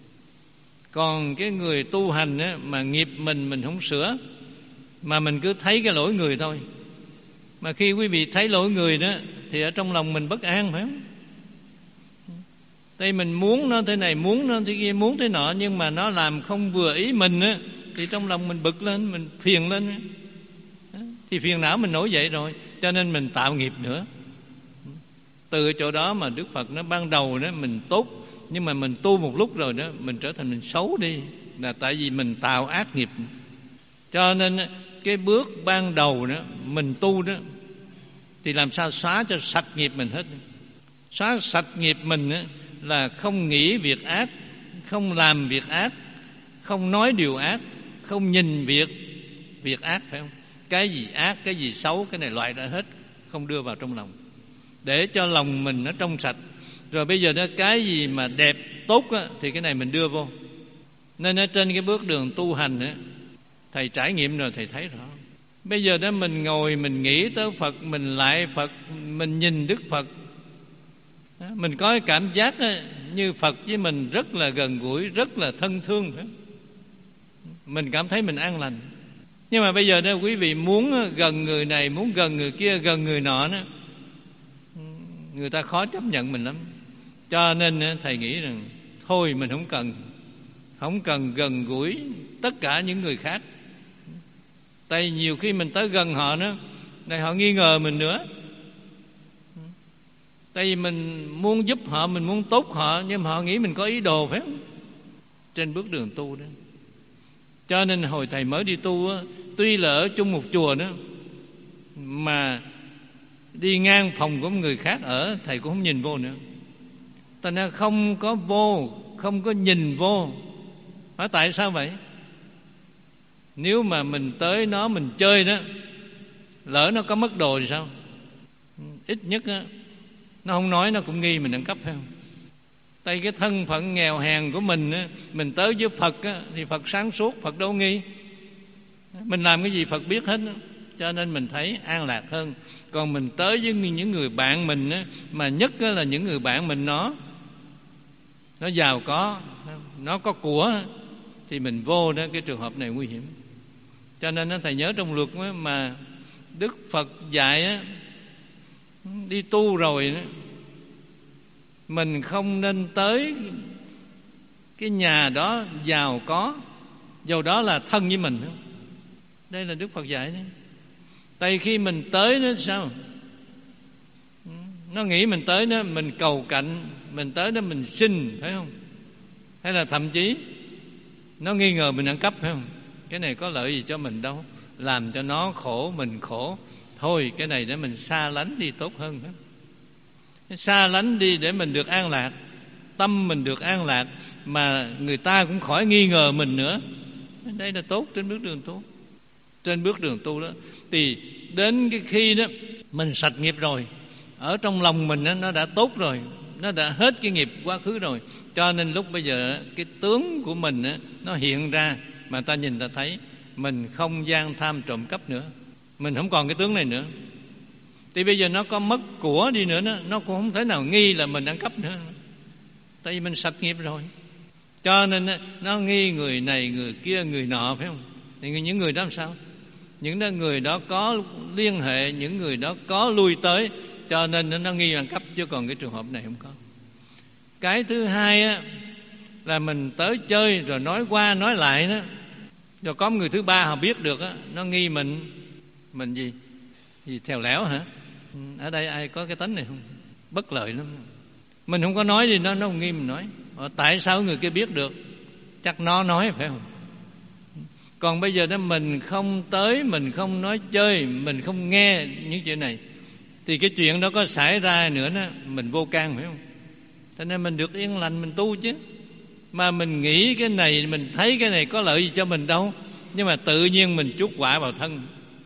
Speaker 1: Còn cái người tu hành mà nghiệp mình mình không sửa, mà mình cứ thấy cái lỗi người thôi, Mà khi quý vị thấy lỗi người đó thì ở trong lòng mình bất an, phải không? Đây mình muốn nó thế này, muốn nó thế kia, muốn thế nọ, nhưng mà nó làm không vừa ý mình á, thì trong lòng mình bực lên, mình phiền lên, thì phiền não mình nổi dậy rồi, cho nên mình tạo nghiệp nữa. Từ chỗ đó mà Đức Phật nó ban đầu đó mình tốt, nhưng mà mình tu một lúc rồi đó mình trở thành mình xấu đi, là tại vì mình tạo ác nghiệp. Cho nên cái bước ban đầu đó mình tu đó thì làm sao xóa cho sạch nghiệp mình hết. Xóa sạch nghiệp mình đó là không nghĩ việc ác, không làm việc ác, không nói điều ác, không nhìn việc việc ác, phải không? Cái gì ác, cái gì xấu, cái này loại ra hết, không đưa vào trong lòng, để cho lòng mình nó trong sạch. Rồi bây giờ đó cái gì mà đẹp tốt á, thì cái này mình đưa vô. Nên ở trên cái bước đường tu hành á, thầy trải nghiệm rồi thầy thấy rõ. Bây giờ đó mình ngồi mình nghĩ tới Phật, mình lại Phật, mình nhìn Đức Phật, mình có cái cảm giác á, như Phật với mình rất là gần gũi, rất là thân thương, phải không? Mình cảm thấy mình an lành. Nhưng mà bây giờ đó quý vị muốn gần người này, muốn gần người kia, gần người nọ đó, người ta khó chấp nhận mình lắm. Cho nên thầy nghĩ rằng thôi mình không cần Không cần gần gũi tất cả những người khác. Tại nhiều khi mình tới gần họ đó, này họ nghi ngờ mình nữa. Tại vì mình muốn giúp họ, mình muốn tốt họ, nhưng mà họ nghĩ mình có ý đồ, phải không? Trên bước đường tu đó. Cho nên hồi thầy mới đi tu á, tuy là ở chung một chùa đó, mà đi ngang phòng của người khác ở, thầy cũng không nhìn vô nữa. Thành ra không có vô, không có nhìn vô. Hỏi tại sao vậy? Nếu mà mình tới nó mình chơi đó, lỡ nó có mất đồ thì sao? Ít nhất á, nó không nói nó cũng nghi mình ăn cắp, phải không? Tại cái thân phận nghèo hèn của mình á, mình tới với Phật á, thì Phật sáng suốt, Phật đâu nghi. Mình làm cái gì Phật biết hết á, cho nên mình thấy an lạc hơn. Còn mình tới với những người bạn mình á, mà nhất á là những người bạn mình nó nó giàu có, nó có của, thì mình vô đó, cái trường hợp này nguy hiểm. Cho nên thầy nhớ trong luật mà Đức Phật dạy á, đi tu rồi đó, mình không nên tới cái nhà đó giàu có, dầu đó là thân với mình. Đây là Đức Phật dạy đấy. Tại khi mình tới đó sao? Nó nghĩ mình tới đó mình cầu cạnh, mình tới đó mình xin, phải không? Hay là thậm chí nó nghi ngờ mình ăn cắp, phải không? Cái này có lợi gì cho mình đâu, làm cho nó khổ, mình khổ. Thôi cái này để mình xa lánh đi tốt hơn, phải không? Xa lánh đi để mình được an lạc, tâm mình được an lạc, mà người ta cũng khỏi nghi ngờ mình nữa. Đây là tốt trên bước đường tu. Trên bước đường tu đó, thì đến cái khi đó mình sạch nghiệp rồi, ở trong lòng mình đó, nó đã tốt rồi, nó đã hết cái nghiệp quá khứ rồi. Cho nên lúc bây giờ cái tướng của mình đó, nó hiện ra, mà ta nhìn ta thấy mình không gian tham trộm cắp nữa, mình không còn cái tướng này nữa. Thì bây giờ nó có mất của đi nữa đó, nó cũng không thể nào nghi là mình ăn cắp nữa, tại vì mình sạch nghiệp rồi. Cho nên nó nghi người này, người kia, người nọ, phải không? Thì những người đó làm sao? Những người đó có liên hệ, những người đó có lui tới, cho nên nó nghi ăn cắp, chứ còn cái trường hợp này không có. Cái thứ hai á, là mình tới chơi rồi nói qua nói lại đó, rồi có người thứ ba họ biết được á, nó nghi mình mình gì gì thèo lẻo hả? Ở đây ai có cái tánh này không? Bất lợi lắm. Mình không có nói thì nó nó nghi mình nói. Tại sao người kia biết được? Chắc nó nói, phải không? Còn bây giờ đó mình không tới, mình không nói chơi, mình không nghe những chuyện này, thì cái chuyện đó có xảy ra nữa đó, mình vô can, phải không? Cho nên mình được yên lành, mình tu chứ. Mà mình nghĩ cái này, mình thấy cái này có lợi gì cho mình đâu, nhưng mà tự nhiên mình chuốc quả vào thân.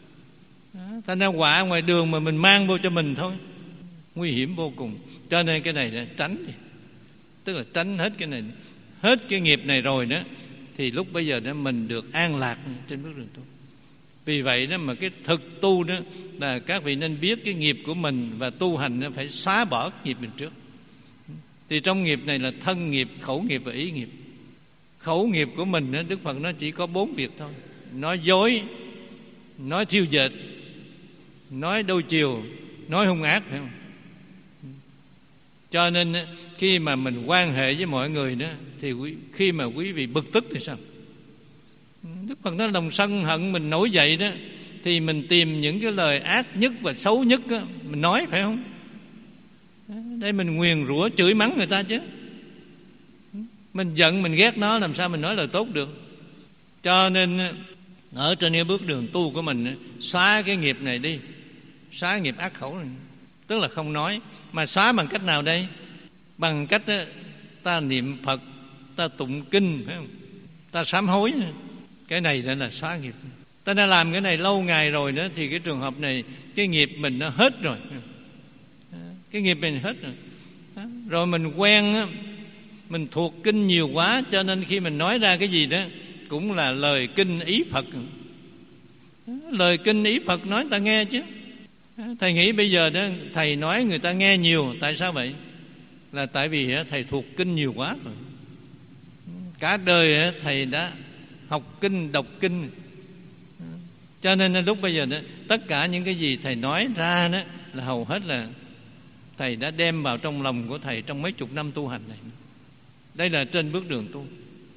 Speaker 1: Thành ra quả ngoài đường mà mình mang vô cho mình thôi, nguy hiểm vô cùng. Cho nên cái này là tránh đi. Tức là tránh hết cái này, hết cái nghiệp này rồi đó, thì lúc bây giờ đó mình được an lạc trên bước đường tu. Vì vậy đó mà cái thực tu đó là các vị nên biết cái nghiệp của mình, và tu hành nó phải xóa bỏ cái nghiệp mình trước. Thì trong nghiệp này là thân nghiệp, khẩu nghiệp và ý nghiệp. Khẩu nghiệp của mình đó, Đức Phật nó chỉ có bốn việc thôi: nói dối, nói thiêu dệt, nói đôi chiều, nói hung ác, phải không? Cho nên khi mà mình quan hệ với mọi người đó, thì khi mà quý vị bực tức thì sao? Đức Phật nói lòng sân hận mình nổi dậy đó, thì mình tìm những cái lời ác nhất và xấu nhất đó, mình nói, phải không? Đây mình nguyền rủa chửi mắng người ta chứ. Mình giận mình ghét nó, làm sao mình nói lời tốt được? Cho nên ở trên cái bước đường tu của mình, xóa cái nghiệp này đi, xóa nghiệp ác khẩu này. Tức là không nói. Mà xóa bằng cách nào đây? Bằng cách đó, ta niệm Phật, ta tụng kinh, phải không? Ta sám hối. Cái này đã là xóa nghiệp. Ta đã làm cái này lâu ngày rồi đó, thì cái trường hợp này cái nghiệp mình nó hết rồi. Cái nghiệp mình hết rồi. Rồi mình quen á, mình thuộc kinh nhiều quá, cho nên khi mình nói ra cái gì đó cũng là lời kinh ý Phật. Lời kinh ý Phật nói ta nghe chứ. Thầy nghĩ bây giờ đó thầy nói người ta nghe nhiều. Tại sao vậy? Là tại vì thầy thuộc kinh nhiều quá rồi. Cả đời thầy đã học kinh, đọc kinh, cho nên lúc bây giờ đó, tất cả những cái gì thầy nói ra đó là hầu hết là thầy đã đem vào trong lòng của thầy trong mấy chục năm tu hành này. Đây là trên bước đường tu.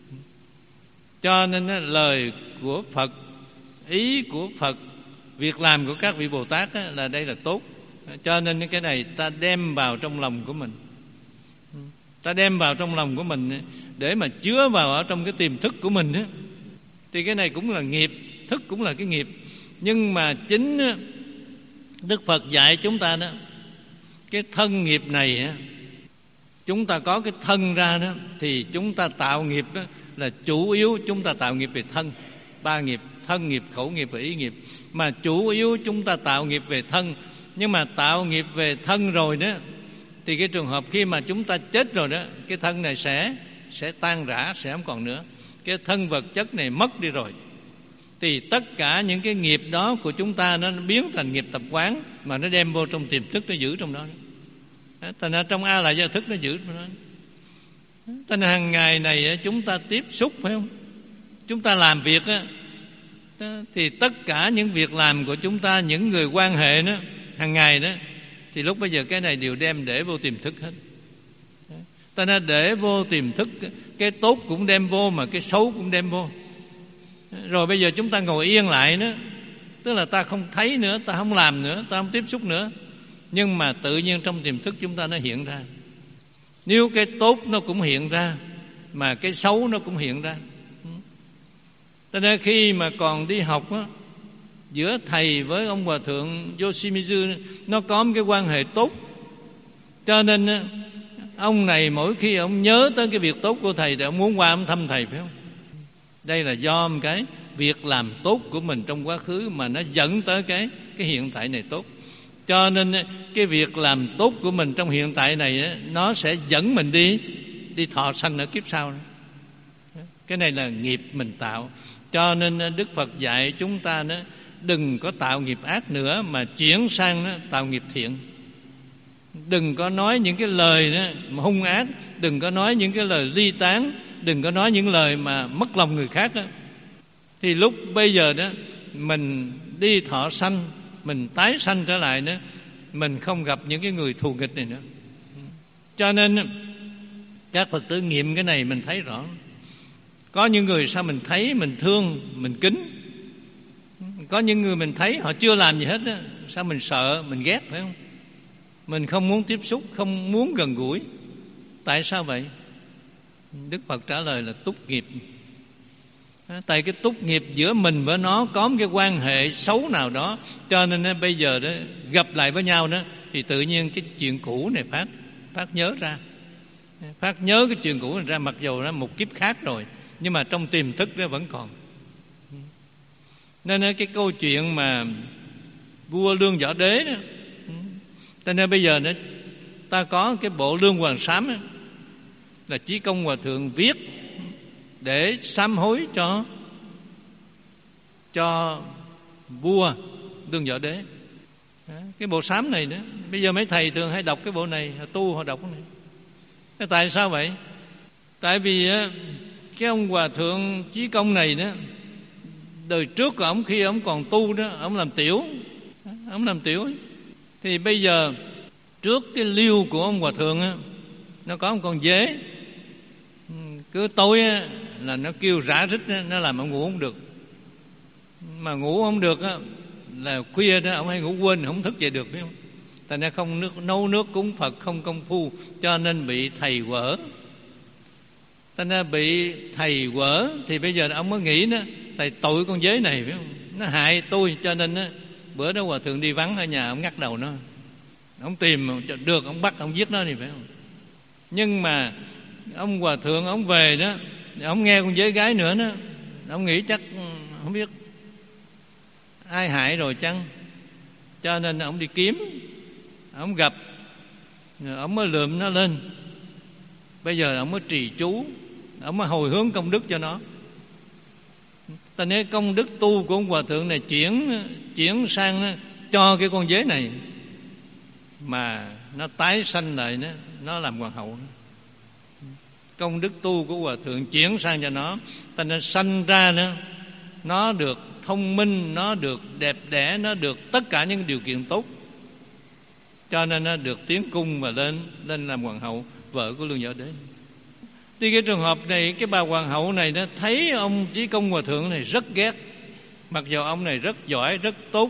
Speaker 1: Cho nên đó, lời của Phật, ý của Phật, việc làm của các vị Bồ Tát đó, là đây là tốt. Cho nên cái này ta đem vào trong lòng của mình. Ta đem vào trong lòng của mình để mà chứa vào ở trong cái tiềm thức của mình đó. Thì cái này cũng là nghiệp, thức cũng là cái nghiệp. Nhưng mà chính Đức Phật dạy chúng ta đó, cái thân nghiệp này chúng ta có cái thân ra đó, thì chúng ta tạo nghiệp đó, là chủ yếu chúng ta tạo nghiệp về thân. Ba nghiệp: thân nghiệp, khẩu nghiệp và ý nghiệp. Mà chủ yếu chúng ta tạo nghiệp về thân. Nhưng mà tạo nghiệp về thân rồi đó, thì cái trường hợp khi mà chúng ta chết rồi đó, cái thân này sẽ sẽ tan rã, sẽ không còn nữa. Cái thân vật chất này mất đi rồi, thì tất cả những cái nghiệp đó của chúng ta nó biến thành nghiệp tập quán, mà nó đem vô trong tiềm thức, nó giữ trong đó. Thành ra trong A Lại Gia Thức nó giữ trong đó. Thành ra hàng ngày này chúng ta tiếp xúc, phải không? Chúng ta làm việc á, thì tất cả những việc làm của chúng ta, những người quan hệ đó, hàng ngày đó, thì lúc bây giờ cái này đều đem để vô tiềm thức hết. Ta đã để vô tiềm thức, cái tốt cũng đem vô, mà cái xấu cũng đem vô. Rồi bây giờ chúng ta ngồi yên lại đó, tức là ta không thấy nữa, ta không làm nữa, ta không tiếp xúc nữa, nhưng mà tự nhiên trong tiềm thức chúng ta nó hiện ra. Nếu cái tốt nó cũng hiện ra, mà cái xấu nó cũng hiện ra. Cho nên khi mà còn đi học á, giữa thầy với ông Hòa Thượng Yoshimizu nó có một cái quan hệ tốt. Cho nên ông này mỗi khi ông nhớ tới cái việc tốt của thầy thì ông muốn qua ông thăm thầy, phải không? Đây là do một cái việc làm tốt của mình trong quá khứ mà nó dẫn tới cái, cái hiện tại này tốt. Cho nên cái việc làm tốt của mình trong hiện tại này nó sẽ dẫn mình đi đi thọ sanh ở kiếp sau. Cái này là nghiệp mình tạo. Cho nên Đức Phật dạy chúng ta đó, đừng có tạo nghiệp ác nữa, mà chuyển sang đó, tạo nghiệp thiện. Đừng có nói những cái lời đó mà hung ác, đừng có nói những cái lời ly tán, đừng có nói những lời mà mất lòng người khác đó. Thì lúc bây giờ đó mình đi thọ sanh, mình tái sanh trở lại đó, mình không gặp những cái người thù nghịch này nữa. Cho nên các Phật tử nghiệm cái này mình thấy rõ. Có những người sao mình thấy mình thương, mình kính. Có những người mình thấy họ chưa làm gì hết đó, sao mình sợ, mình ghét, phải không? Mình không muốn tiếp xúc, không muốn gần gũi. Tại sao vậy? Đức Phật trả lời là túc nghiệp. Tại cái túc nghiệp giữa mình với nó có một cái quan hệ xấu nào đó, cho nên bây giờ đó gặp lại với nhau đó, thì tự nhiên cái chuyện cũ này phát phát nhớ ra, phát nhớ cái chuyện cũ này ra, mặc dù nó một kiếp khác rồi, nhưng mà trong tiềm thức đó vẫn còn. Nên cái câu chuyện mà vua Lương Võ Đế đó, cho nên bây giờ đó, ta có cái bộ Lương Hoàng Sám đó, là Chí Công Hòa Thượng viết để sám hối cho cho vua Lương Võ Đế. Cái bộ sám này đó, bây giờ mấy thầy thường hay đọc cái bộ này, họ tu họ đọc cái này. Thế tại sao vậy? Tại vì cái ông Hòa Thượng Chí Công này đó, đời trước của ông khi ông còn tu đó, ông làm tiểu, ông làm tiểu ấy. Thì bây giờ trước cái liêu của ông hòa thượng á, nó có một con dế, cứ tối á, là nó kêu rã rít á, nó làm ông ngủ không được. Mà ngủ không được á, là khuya đó ông hay ngủ quên, không thức dậy được, biết không? Thành ra không nước, nấu nước cúng Phật, không công phu, cho nên bị thầy quở. Thành ra bị thầy quở thì bây giờ ông mới nghĩ đó, thầy tội con dế này, biết không? Nó hại tôi, cho nên đó, bữa đó hòa thượng đi vắng ở nhà, ông ngắt đầu nó, ông tìm được, ông bắt, ông giết nó thì phải không? Nhưng mà ông hòa thượng ông về đó, ông nghe con dế gái nữa đó, ông nghĩ chắc không biết ai hại rồi chăng, cho nên ông đi kiếm, ông gặp, ông mới lượm nó lên. Bây giờ ông mới trì chú, ông mới hồi hướng công đức cho nó. Ta nói công đức tu của ông hòa thượng này chuyển chuyển sang cho cái con dế này, mà nó tái sanh lại, nó nó làm hoàng hậu. Công đức tu của hòa thượng chuyển sang cho nó, ta nên sanh ra nữa, nó được thông minh, nó được đẹp đẽ, nó được tất cả những điều kiện tốt, cho nên nó được tiến cung và lên lên làm hoàng hậu, vợ của Lương Võ Đế. Thì cái trường hợp này, cái bà hoàng hậu này nó thấy ông Chí Công hòa thượng này rất ghét, mặc dù ông này rất giỏi, rất tốt,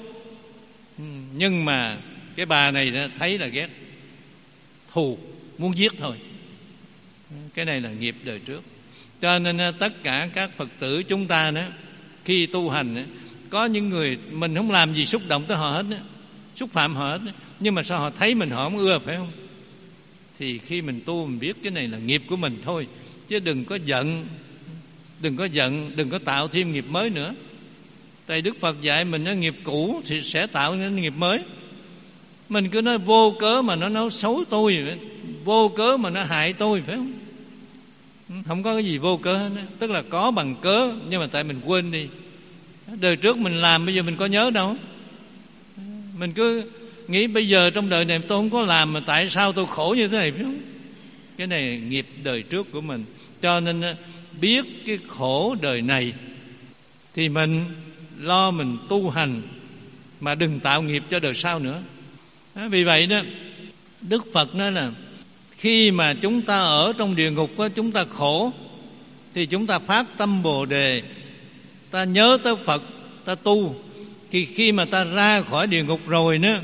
Speaker 1: nhưng mà cái bà này nó thấy là ghét, thù, muốn giết thôi. Cái này là nghiệp đời trước. Cho nên tất cả các Phật tử chúng ta đó, khi tu hành, có những người mình không làm gì xúc động tới họ hết, xúc phạm họ hết, nhưng mà sao họ thấy mình họ không ưa, phải không? Thì khi mình tu mình biết cái này là nghiệp của mình thôi, chứ đừng có giận, đừng có giận, đừng có tạo thêm nghiệp mới nữa. Tại Đức Phật dạy mình nó nghiệp cũ thì sẽ tạo nên nghiệp mới. Mình cứ nói vô cớ mà nó nói xấu tôi, vô cớ mà nó hại tôi, phải không? Không có cái gì vô cớ hết. Tức là có bằng cớ, nhưng mà tại mình quên đi. Đời trước mình làm, bây giờ mình có nhớ đâu. Mình cứ nghĩ bây giờ trong đời này tôi không có làm, mà tại sao tôi khổ như thế này, phải không? Cái này nghiệp đời trước của mình. Cho nên biết cái khổ đời này thì mình lo mình tu hành, mà đừng tạo nghiệp cho đời sau nữa. Vì vậy đó, Đức Phật nói là khi mà chúng ta ở trong địa ngục đó, chúng ta khổ, thì chúng ta phát tâm Bồ Đề, ta nhớ tới Phật, ta tu. Thì khi mà ta ra khỏi địa ngục rồi nữa,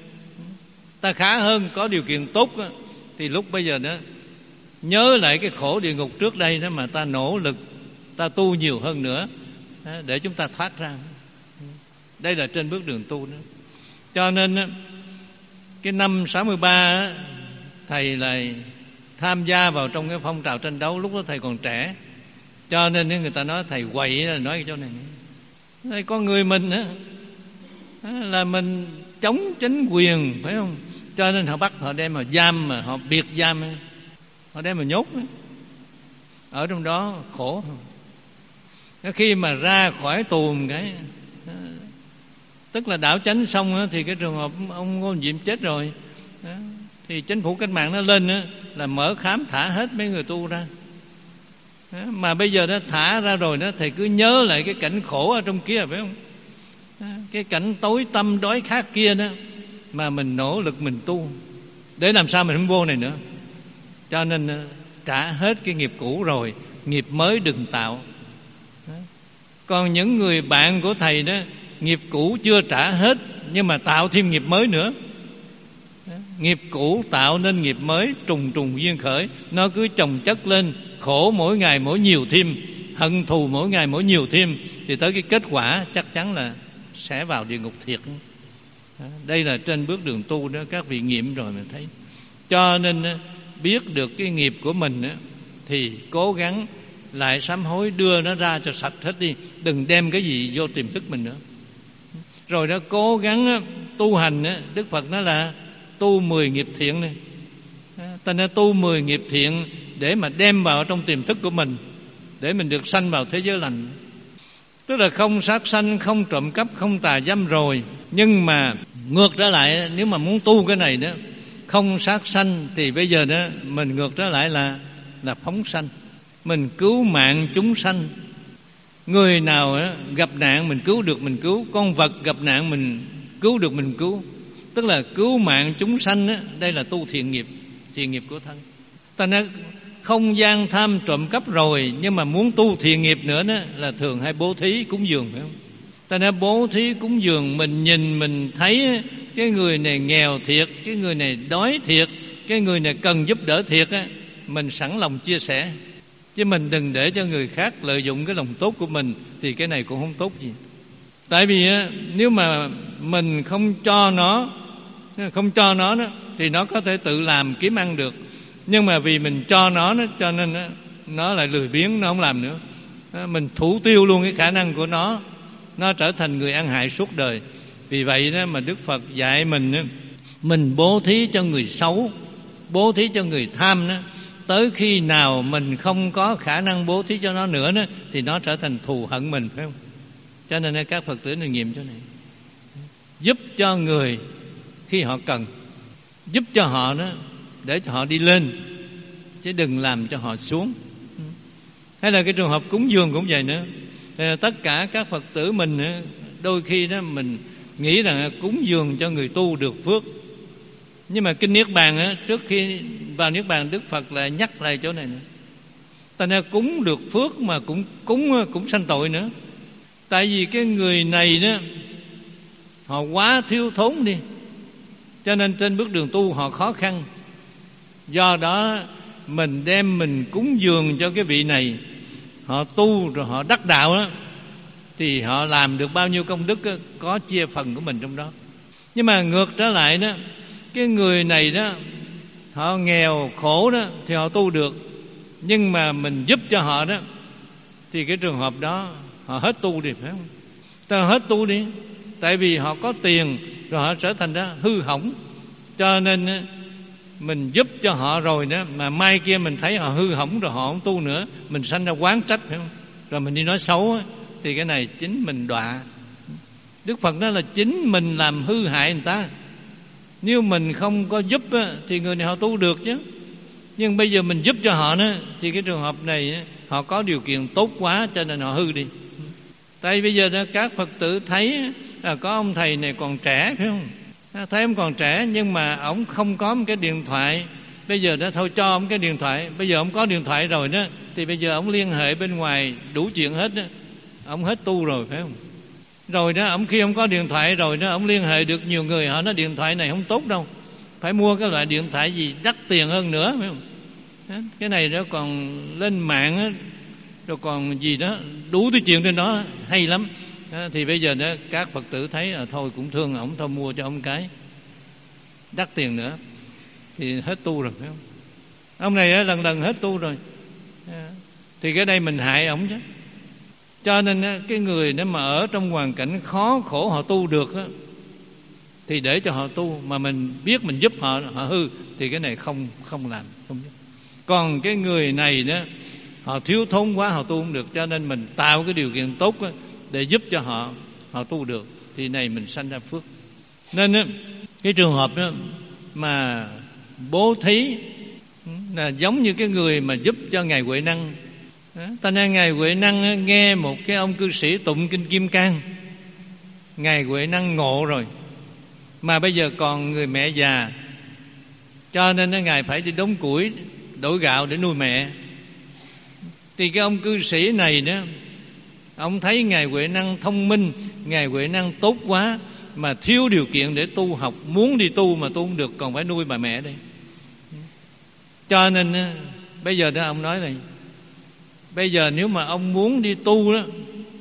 Speaker 1: ta khá hơn, có điều kiện tốt đó, thì lúc bây giờ đó nhớ lại cái khổ địa ngục trước đây đó, mà ta nỗ lực, ta tu nhiều hơn nữa để chúng ta thoát ra. Đây là trên bước đường tu đó. Cho nên cái năm sáu mươi ba thầy lại tham gia vào trong cái phong trào tranh đấu. Lúc đó thầy còn trẻ, cho nên người ta nói thầy quậy, là nói cái chỗ này. Đây con người mình á, là mình chống chính quyền, phải không? Cho nên họ bắt, họ đem mà giam, mà họ biệt giam, họ đem mà nhốt. Ở trong đó khổ. Khi mà ra khỏi tù một cái, tức là đảo chánh xong thì cái trường hợp ông Ngô Diệm chết rồi, thì chính phủ cách mạng nó lên là mở khám thả hết mấy người tu ra. Mà bây giờ nó thả ra rồi đó, thầy cứ nhớ lại cái cảnh khổ ở trong kia, phải không? Cái cảnh tối tăm đói khát kia đó, mà mình nỗ lực mình tu để làm sao mình không vô này nữa. Cho nên trả hết cái nghiệp cũ rồi, nghiệp mới đừng tạo. Còn những người bạn của thầy đó, nghiệp cũ chưa trả hết, nhưng mà tạo thêm nghiệp mới nữa. Nghiệp cũ tạo nên nghiệp mới, trùng trùng duyên khởi, nó cứ chồng chất lên, khổ mỗi ngày mỗi nhiều thêm, hận thù mỗi ngày mỗi nhiều thêm, thì tới cái kết quả chắc chắn là sẽ vào địa ngục thiệt. Đây là trên bước đường tu đó, các vị nghiệm rồi mà thấy. Cho nên biết được cái nghiệp của mình thì cố gắng lại sám hối, đưa nó ra cho sạch hết đi, đừng đem cái gì vô tiềm thức mình nữa. Rồi đó cố gắng tu hành. Đức Phật nói là tu mười nghiệp thiện này. Ta nói tu mười nghiệp thiện để mà đem vào trong tiềm thức của mình, để mình được sanh vào thế giới lành. Tức là không sát sanh, không trộm cắp, không tà dâm rồi. Nhưng mà ngược trở lại, nếu mà muốn tu cái này đó, không sát sanh, thì bây giờ đó mình ngược trở lại là là phóng sanh. Mình cứu mạng chúng sanh. Người nào gặp nạn mình cứu được mình cứu, con vật gặp nạn mình cứu được mình cứu, tức là cứu mạng chúng sanh á, đây là tu thiện nghiệp, thiện nghiệp của thân. Ta nói không gian tham trộm cắp rồi, nhưng mà muốn tu thiện nghiệp nữa đó là thường hay bố thí cúng dường, phải không? Ta nói bố thí cúng dường, mình nhìn mình thấy cái người này nghèo thiệt, cái người này đói thiệt, cái người này cần giúp đỡ thiệt á, mình sẵn lòng chia sẻ, chứ mình đừng để cho người khác lợi dụng cái lòng tốt của mình, thì cái này cũng không tốt gì. Tại vì á, nếu mà mình không cho nó, không cho nó đó, thì nó có thể tự làm kiếm ăn được. Nhưng mà vì mình cho nó, đó cho nên đó, nó lại lười biếng, nó không làm nữa. Mình thủ tiêu luôn cái khả năng của nó, nó trở thành người ăn hại suốt đời. Vì vậy đó mà Đức Phật dạy mình đó, mình bố thí cho người xấu, bố thí cho người tham đó, tới khi nào mình không có khả năng bố thí cho nó nữa đó, thì nó trở thành thù hận mình, phải không? Cho nên các Phật tử nên nghiệm chỗ này, giúp cho người khi họ cần, giúp cho họ đó để cho họ đi lên, chứ đừng làm cho họ xuống. Hay là cái trường hợp cúng dường cũng vậy nữa. Tất cả các Phật tử mình đôi khi đó mình nghĩ rằng cúng dường cho người tu được phước, nhưng mà kinh Niết Bàn á, trước khi vào Niết Bàn Đức Phật lại nhắc lại chỗ này nữa. Ta nói cúng được phước mà cũng cúng cũng sanh tội nữa. Tại vì cái người này đó họ quá thiếu thốn đi, cho nên trên bước đường tu họ khó khăn. Do đó mình đem mình cúng dường cho cái vị này, họ tu rồi họ đắc đạo đó, thì họ làm được bao nhiêu công đức đó, có chia phần của mình trong đó. Nhưng mà ngược trở lại đó, cái người này đó họ nghèo khổ đó thì họ tu được, nhưng mà mình giúp cho họ đó thì cái trường hợp đó họ hết tu đi, phải không? Ta hết tu đi, tại vì họ có tiền rồi họ trở thành đó hư hỏng. Cho nên mình giúp cho họ rồi đó, mà mai kia mình thấy họ hư hỏng rồi họ không tu nữa, mình sanh ra oán trách, phải không? Rồi mình đi nói xấu á, thì cái này chính mình đọa. Đức Phật nói là chính mình làm hư hại người ta. Nếu mình không có giúp á, thì người này họ tu được chứ. Nhưng bây giờ mình giúp cho họ đó, thì cái trường hợp này á, họ có điều kiện tốt quá cho nên họ hư đi. Tại bây giờ đó, các Phật tử thấy là có ông thầy này còn trẻ, phải không? Thấy ông còn trẻ nhưng mà ông không có một cái điện thoại. Bây giờ đó thôi cho ông cái điện thoại. Bây giờ ông có điện thoại rồi đó, thì bây giờ ông liên hệ bên ngoài đủ chuyện hết đó. Ông hết tu rồi, phải không? Rồi đó, ông khi ông có điện thoại rồi đó, ông liên hệ được nhiều người. Họ nói điện thoại này không tốt đâu, phải mua cái loại điện thoại gì đắt tiền hơn nữa, phải không? Cái này đó còn lên mạng đó, rồi còn gì đó, đủ thứ chuyện trên đó hay lắm. Đó, thì bây giờ đó các Phật tử thấy à, thôi cũng thương ổng, thôi mua cho ông cái đắt tiền nữa, thì hết tu rồi, phải không? Ông này á, lần lần hết tu rồi, thì cái đây mình hại ổng chứ. Cho nên á, cái người nếu mà ở trong hoàn cảnh khó khổ họ tu được á, thì để cho họ tu, mà mình biết mình giúp họ, họ hư thì cái này không không làm, không giúp. Còn cái người này đó họ thiếu thốn quá, họ tu không được, cho nên mình tạo cái điều kiện tốt á, để giúp cho họ, họ tu được, thì này mình sanh ra phước. Nên á, cái trường hợp đó mà bố thí là giống như cái người mà giúp cho Ngài Huệ Năng. Ta nói Ngài Huệ Năng nghe một cái ông cư sĩ tụng kinh Kim Cang, Ngài Huệ Năng ngộ rồi, mà bây giờ còn người mẹ già, cho nên Ngài phải đi đốn củi đổi gạo để nuôi mẹ. Thì cái ông cư sĩ này đó, ông thấy Ngài Huệ Năng thông minh, Ngài Huệ Năng tốt quá, mà thiếu điều kiện để tu học, muốn đi tu mà tu không được, còn phải nuôi bà mẹ đây. Cho nên bây giờ đó ông nói này, bây giờ nếu mà ông muốn đi tu đó,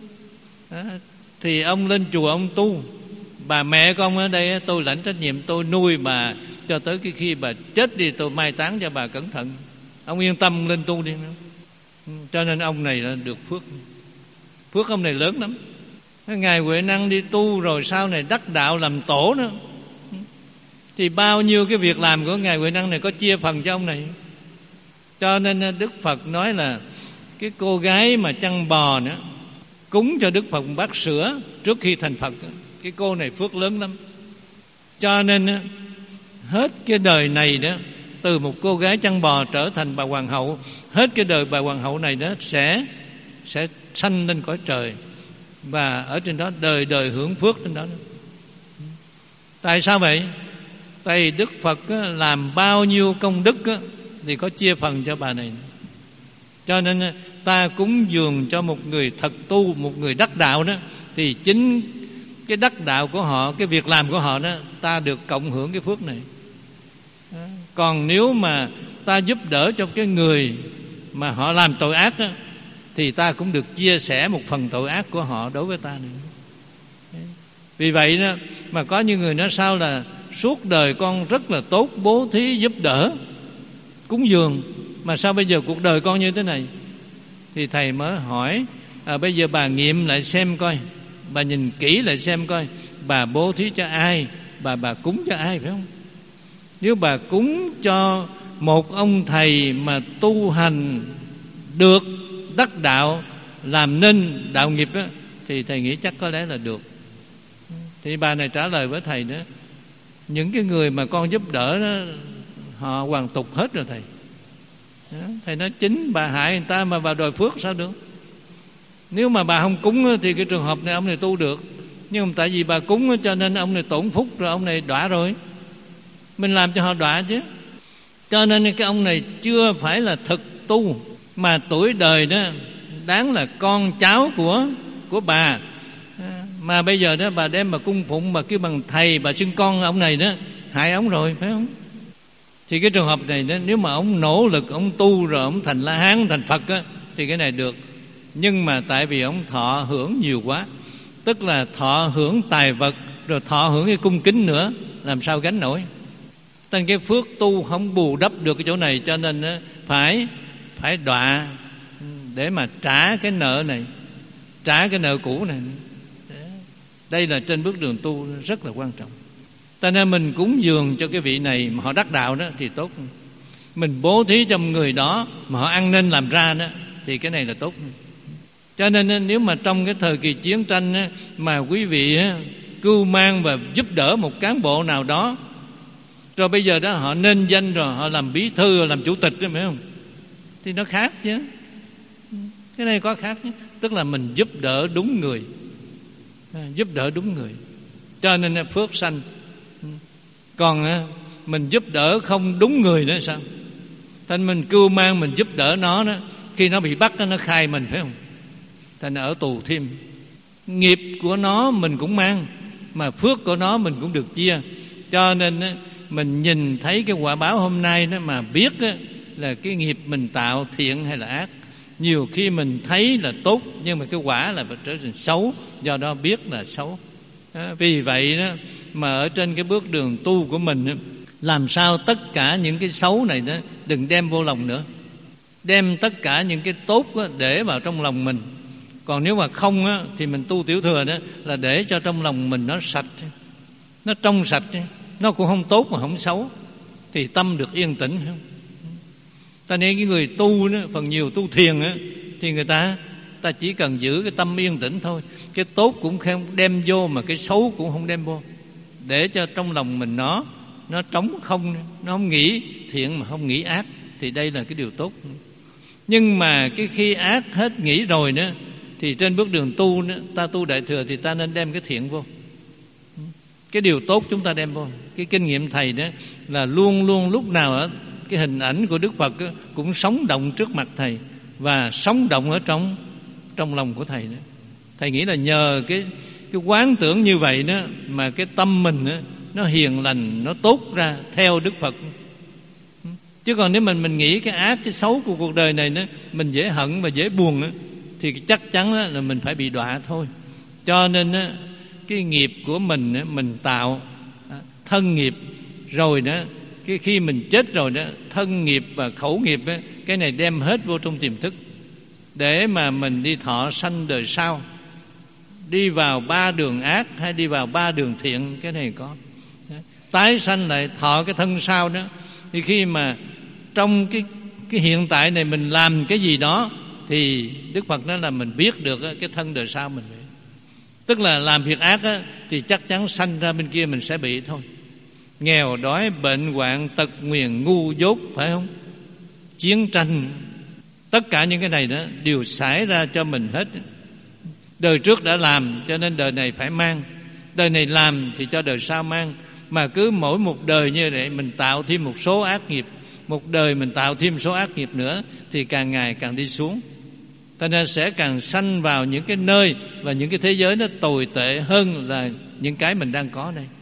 Speaker 1: thì ông lên chùa ông tu, bà mẹ của ông ở đây tôi lãnh trách nhiệm tôi nuôi bà cho tới cái khi bà chết đi, tôi mai táng cho bà cẩn thận. Ông yên tâm lên tu đi. Cho nên ông này là được phước, phước ông này lớn lắm. Ngài Huệ Năng đi tu rồi sau này đắc đạo làm tổ đó, thì bao nhiêu cái việc làm của Ngài Huệ Năng này có chia phần cho ông này. Cho nên Đức Phật nói là cái cô gái mà chăn bò nữa, cúng cho Đức Phật một bát sữa trước khi thành Phật, cái cô này phước lớn lắm. Cho nên hết cái đời này đó, từ một cô gái chăn bò trở thành bà hoàng hậu, hết cái đời bà hoàng hậu này đó sẽ sẽ sanh lên cõi trời, và ở trên đó đời đời hưởng phước trên đó. Tại sao vậy? Tại Đức Phật làm bao nhiêu công đức thì có chia phần cho bà này. Cho nên ta cúng dường cho một người thật tu, một người đắc đạo đó, thì chính cái đắc đạo của họ, cái việc làm của họ đó, ta được cộng hưởng cái phước này. Còn nếu mà ta giúp đỡ cho cái người mà họ làm tội ác đó, thì ta cũng được chia sẻ một phần tội ác của họ đối với ta nữa. Vì vậy đó, mà có những người nói sao là suốt đời con rất là tốt, bố thí giúp đỡ, cúng dường, mà sao bây giờ cuộc đời con như thế này? Thì thầy mới hỏi, à, bây giờ bà nghiệm lại xem coi, bà nhìn kỹ lại xem coi, bà bố thí cho ai, bà bà cúng cho ai, phải không? Nếu bà cúng cho một ông thầy mà tu hành được, đắc đạo, làm nên đạo nghiệp á, thì thầy nghĩ chắc có lẽ là được. Thì bà này trả lời với thầy nữa, những cái người mà con giúp đỡ đó, họ hoàn tục hết rồi thầy. Đó, thầy nói chính bà hại người ta mà bà đòi phước sao được? Nếu mà bà không cúng thì cái trường hợp này ông này tu được, nhưng mà tại vì bà cúng cho nên ông này tổn phúc rồi, ông này đọa rồi. Mình làm cho họ đọa chứ. Cho nên cái ông này chưa phải là thực tu, mà tuổi đời đó đáng là con cháu của của bà. Mà bây giờ đó bà đem bà cung phụng, bà kêu bằng thầy, bà xưng con ông này đó, hại ông rồi, phải không? Thì cái trường hợp này đó, nếu mà ông nỗ lực, ông tu rồi ông thành La Hán, thành Phật á, thì cái này được. Nhưng mà tại vì ông thọ hưởng nhiều quá, tức là thọ hưởng tài vật, rồi thọ hưởng cái cung kính nữa, làm sao gánh nổi. Nên cái phước tu không bù đắp được cái chỗ này, cho nên á, phải phải đọa để mà trả cái nợ này, trả cái nợ cũ này. Đây là trên bước đường tu rất là quan trọng. Cho nên mình cúng dường cho cái vị này mà họ đắc đạo đó thì tốt. Mình bố thí cho người đó mà họ ăn nên làm ra đó thì cái này là tốt. Cho nên nếu mà trong cái thời kỳ chiến tranh á, mà quý vị á, cưu mang và giúp đỡ một cán bộ nào đó, rồi bây giờ đó họ nên danh rồi, họ làm bí thư, làm chủ tịch đó, phải không? Thì nó khác chứ. Cái này có khác chứ. Tức là mình giúp đỡ đúng người, giúp đỡ đúng người, cho nên là phước sanh. Còn mình giúp đỡ không đúng người nữa sao? Thành mình cưu mang, mình giúp đỡ nó đó, khi nó bị bắt nó khai mình, phải không? Thành ở tù thêm. Nghiệp của nó mình cũng mang, mà phước của nó mình cũng được chia. Cho nên mình nhìn thấy cái quả báo hôm nay đó mà biết là cái nghiệp mình tạo thiện hay là ác. Nhiều khi mình thấy là tốt, nhưng mà cái quả là trở thành xấu, do đó biết là xấu. Đó, vì vậy đó mà ở trên cái bước đường tu của mình đó, làm sao tất cả những cái xấu này đó đừng đem vô lòng nữa, đem tất cả những cái tốt đó để vào trong lòng mình. Còn nếu mà không á, thì mình tu tiểu thừa đó là để cho trong lòng mình nó sạch, nó trong sạch, nó cũng không tốt mà không xấu, thì tâm được yên tĩnh. Không? Ta nên cái người tu đó, phần nhiều tu thiền á, thì người ta ta chỉ cần giữ cái tâm yên tĩnh thôi. Cái tốt cũng không đem vô, mà cái xấu cũng không đem vô, để cho trong lòng mình nó nó trống không, nó không nghĩ thiện mà không nghĩ ác, thì đây là cái điều tốt. Nhưng mà cái khi ác hết nghĩ rồi nữa, thì trên bước đường tu nữa, ta tu đại thừa thì ta nên đem cái thiện vô, cái điều tốt chúng ta đem vô. Cái kinh nghiệm thầy đó là luôn luôn lúc nào ở cái hình ảnh của Đức Phật cũng sống động trước mặt thầy, và sống động ở trong trong lòng của thầy đó. Thầy nghĩ là nhờ cái cái quán tưởng như vậy đó mà cái tâm mình đó, nó hiền lành, nó tốt ra theo Đức Phật. Chứ còn nếu mình mình nghĩ cái ác, cái xấu của cuộc đời này đó, mình dễ hận và dễ buồn đó, thì chắc chắn đó là mình phải bị đọa thôi. Cho nên đó, cái nghiệp của mình đó, mình tạo thân nghiệp rồi đó, cái khi mình chết rồi đó, thân nghiệp và khẩu nghiệp đó, cái này đem hết vô trong tiềm thức, để mà mình đi thọ sanh đời sau, đi vào ba đường ác hay đi vào ba đường thiện, cái này có. Tái sanh lại thọ cái thân sau đó, thì khi mà trong cái cái hiện tại này mình làm cái gì đó, thì Đức Phật nói là mình biết được cái thân đời sau mình bị. Tức là làm việc ác á, thì chắc chắn sanh ra bên kia mình sẽ bị thôi. Nghèo đói, bệnh hoạn, tật nguyền, ngu dốt, phải không? Chiến tranh, tất cả những cái này đó đều xảy ra cho mình hết. Đời trước đã làm, cho nên đời này phải mang. Đời này làm thì cho đời sau mang. Mà cứ mỗi một đời như vậy mình tạo thêm một số ác nghiệp, một đời mình tạo thêm số ác nghiệp nữa, thì càng ngày càng đi xuống. Cho nên sẽ càng sanh vào những cái nơi và những cái thế giới nó tồi tệ hơn là những cái mình đang có đây.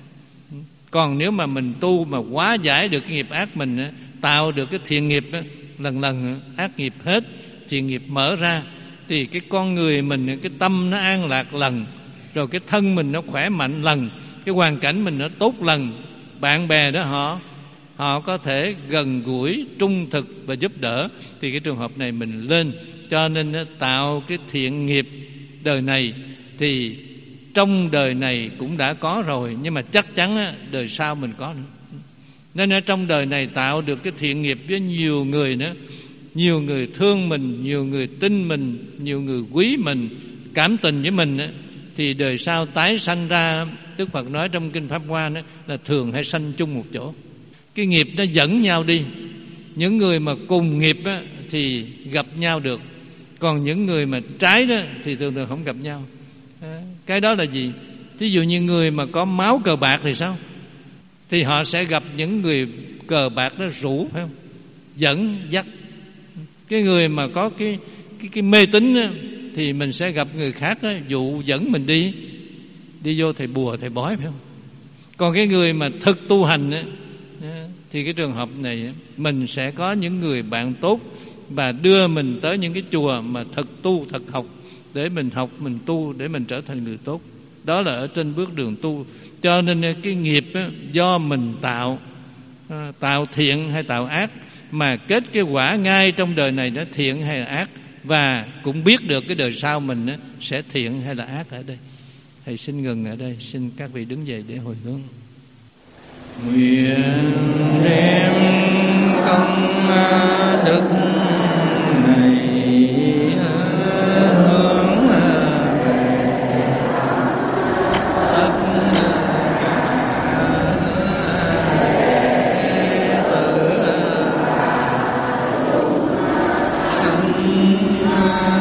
Speaker 1: Còn nếu mà mình tu mà hóa giải được cái nghiệp ác mình, tạo được cái thiện nghiệp, lần lần ác nghiệp hết, thiện nghiệp mở ra, thì cái con người mình, cái tâm nó an lạc lần, rồi cái thân mình nó khỏe mạnh lần, cái hoàn cảnh mình nó tốt lần, bạn bè đó họ họ có thể gần gũi, trung thực và giúp đỡ, thì cái trường hợp này mình lên. Cho nên tạo cái thiện nghiệp đời này thì trong đời này cũng đã có rồi, nhưng mà chắc chắn đời sau mình có nữa. Nên ở trong đời này tạo được cái thiện nghiệp với nhiều người nữa, nhiều người thương mình, nhiều người tin mình, nhiều người quý mình, cảm tình với mình, thì đời sau tái sanh ra, Đức Phật nói trong Kinh Pháp Hoa đó, là thường hay sanh chung một chỗ. Cái nghiệp nó dẫn nhau đi. Những người mà cùng nghiệp á, thì gặp nhau được, còn những người mà trái đó thì thường thường không gặp nhau. Cái đó là gì? Thí dụ như người mà có máu cờ bạc thì sao? Thì họ sẽ gặp những người cờ bạc đó rủ, phải không? Dẫn dắt. Cái người mà có cái cái, cái mê tín đó, thì mình sẽ gặp người khác đó, dụ dẫn mình đi đi vô thầy bùa thầy bói, phải không? Còn cái người mà thực tu hành đó, thì cái trường hợp này mình sẽ có những người bạn tốt và đưa mình tới những cái chùa mà thực tu, thực học, để mình học, mình tu, để mình trở thành người tốt. Đó là ở trên bước đường tu. Cho nên cái nghiệp đó, do mình tạo, tạo thiện hay tạo ác, mà kết cái quả ngay trong đời này nó thiện hay là ác, và cũng biết được cái đời sau mình đó, sẽ thiện hay là ác ở đây. Thầy xin ngừng ở đây, xin các vị đứng dậy để hồi hướng. Nguyện đem công đức này hướng về tất cả đệ tử sanh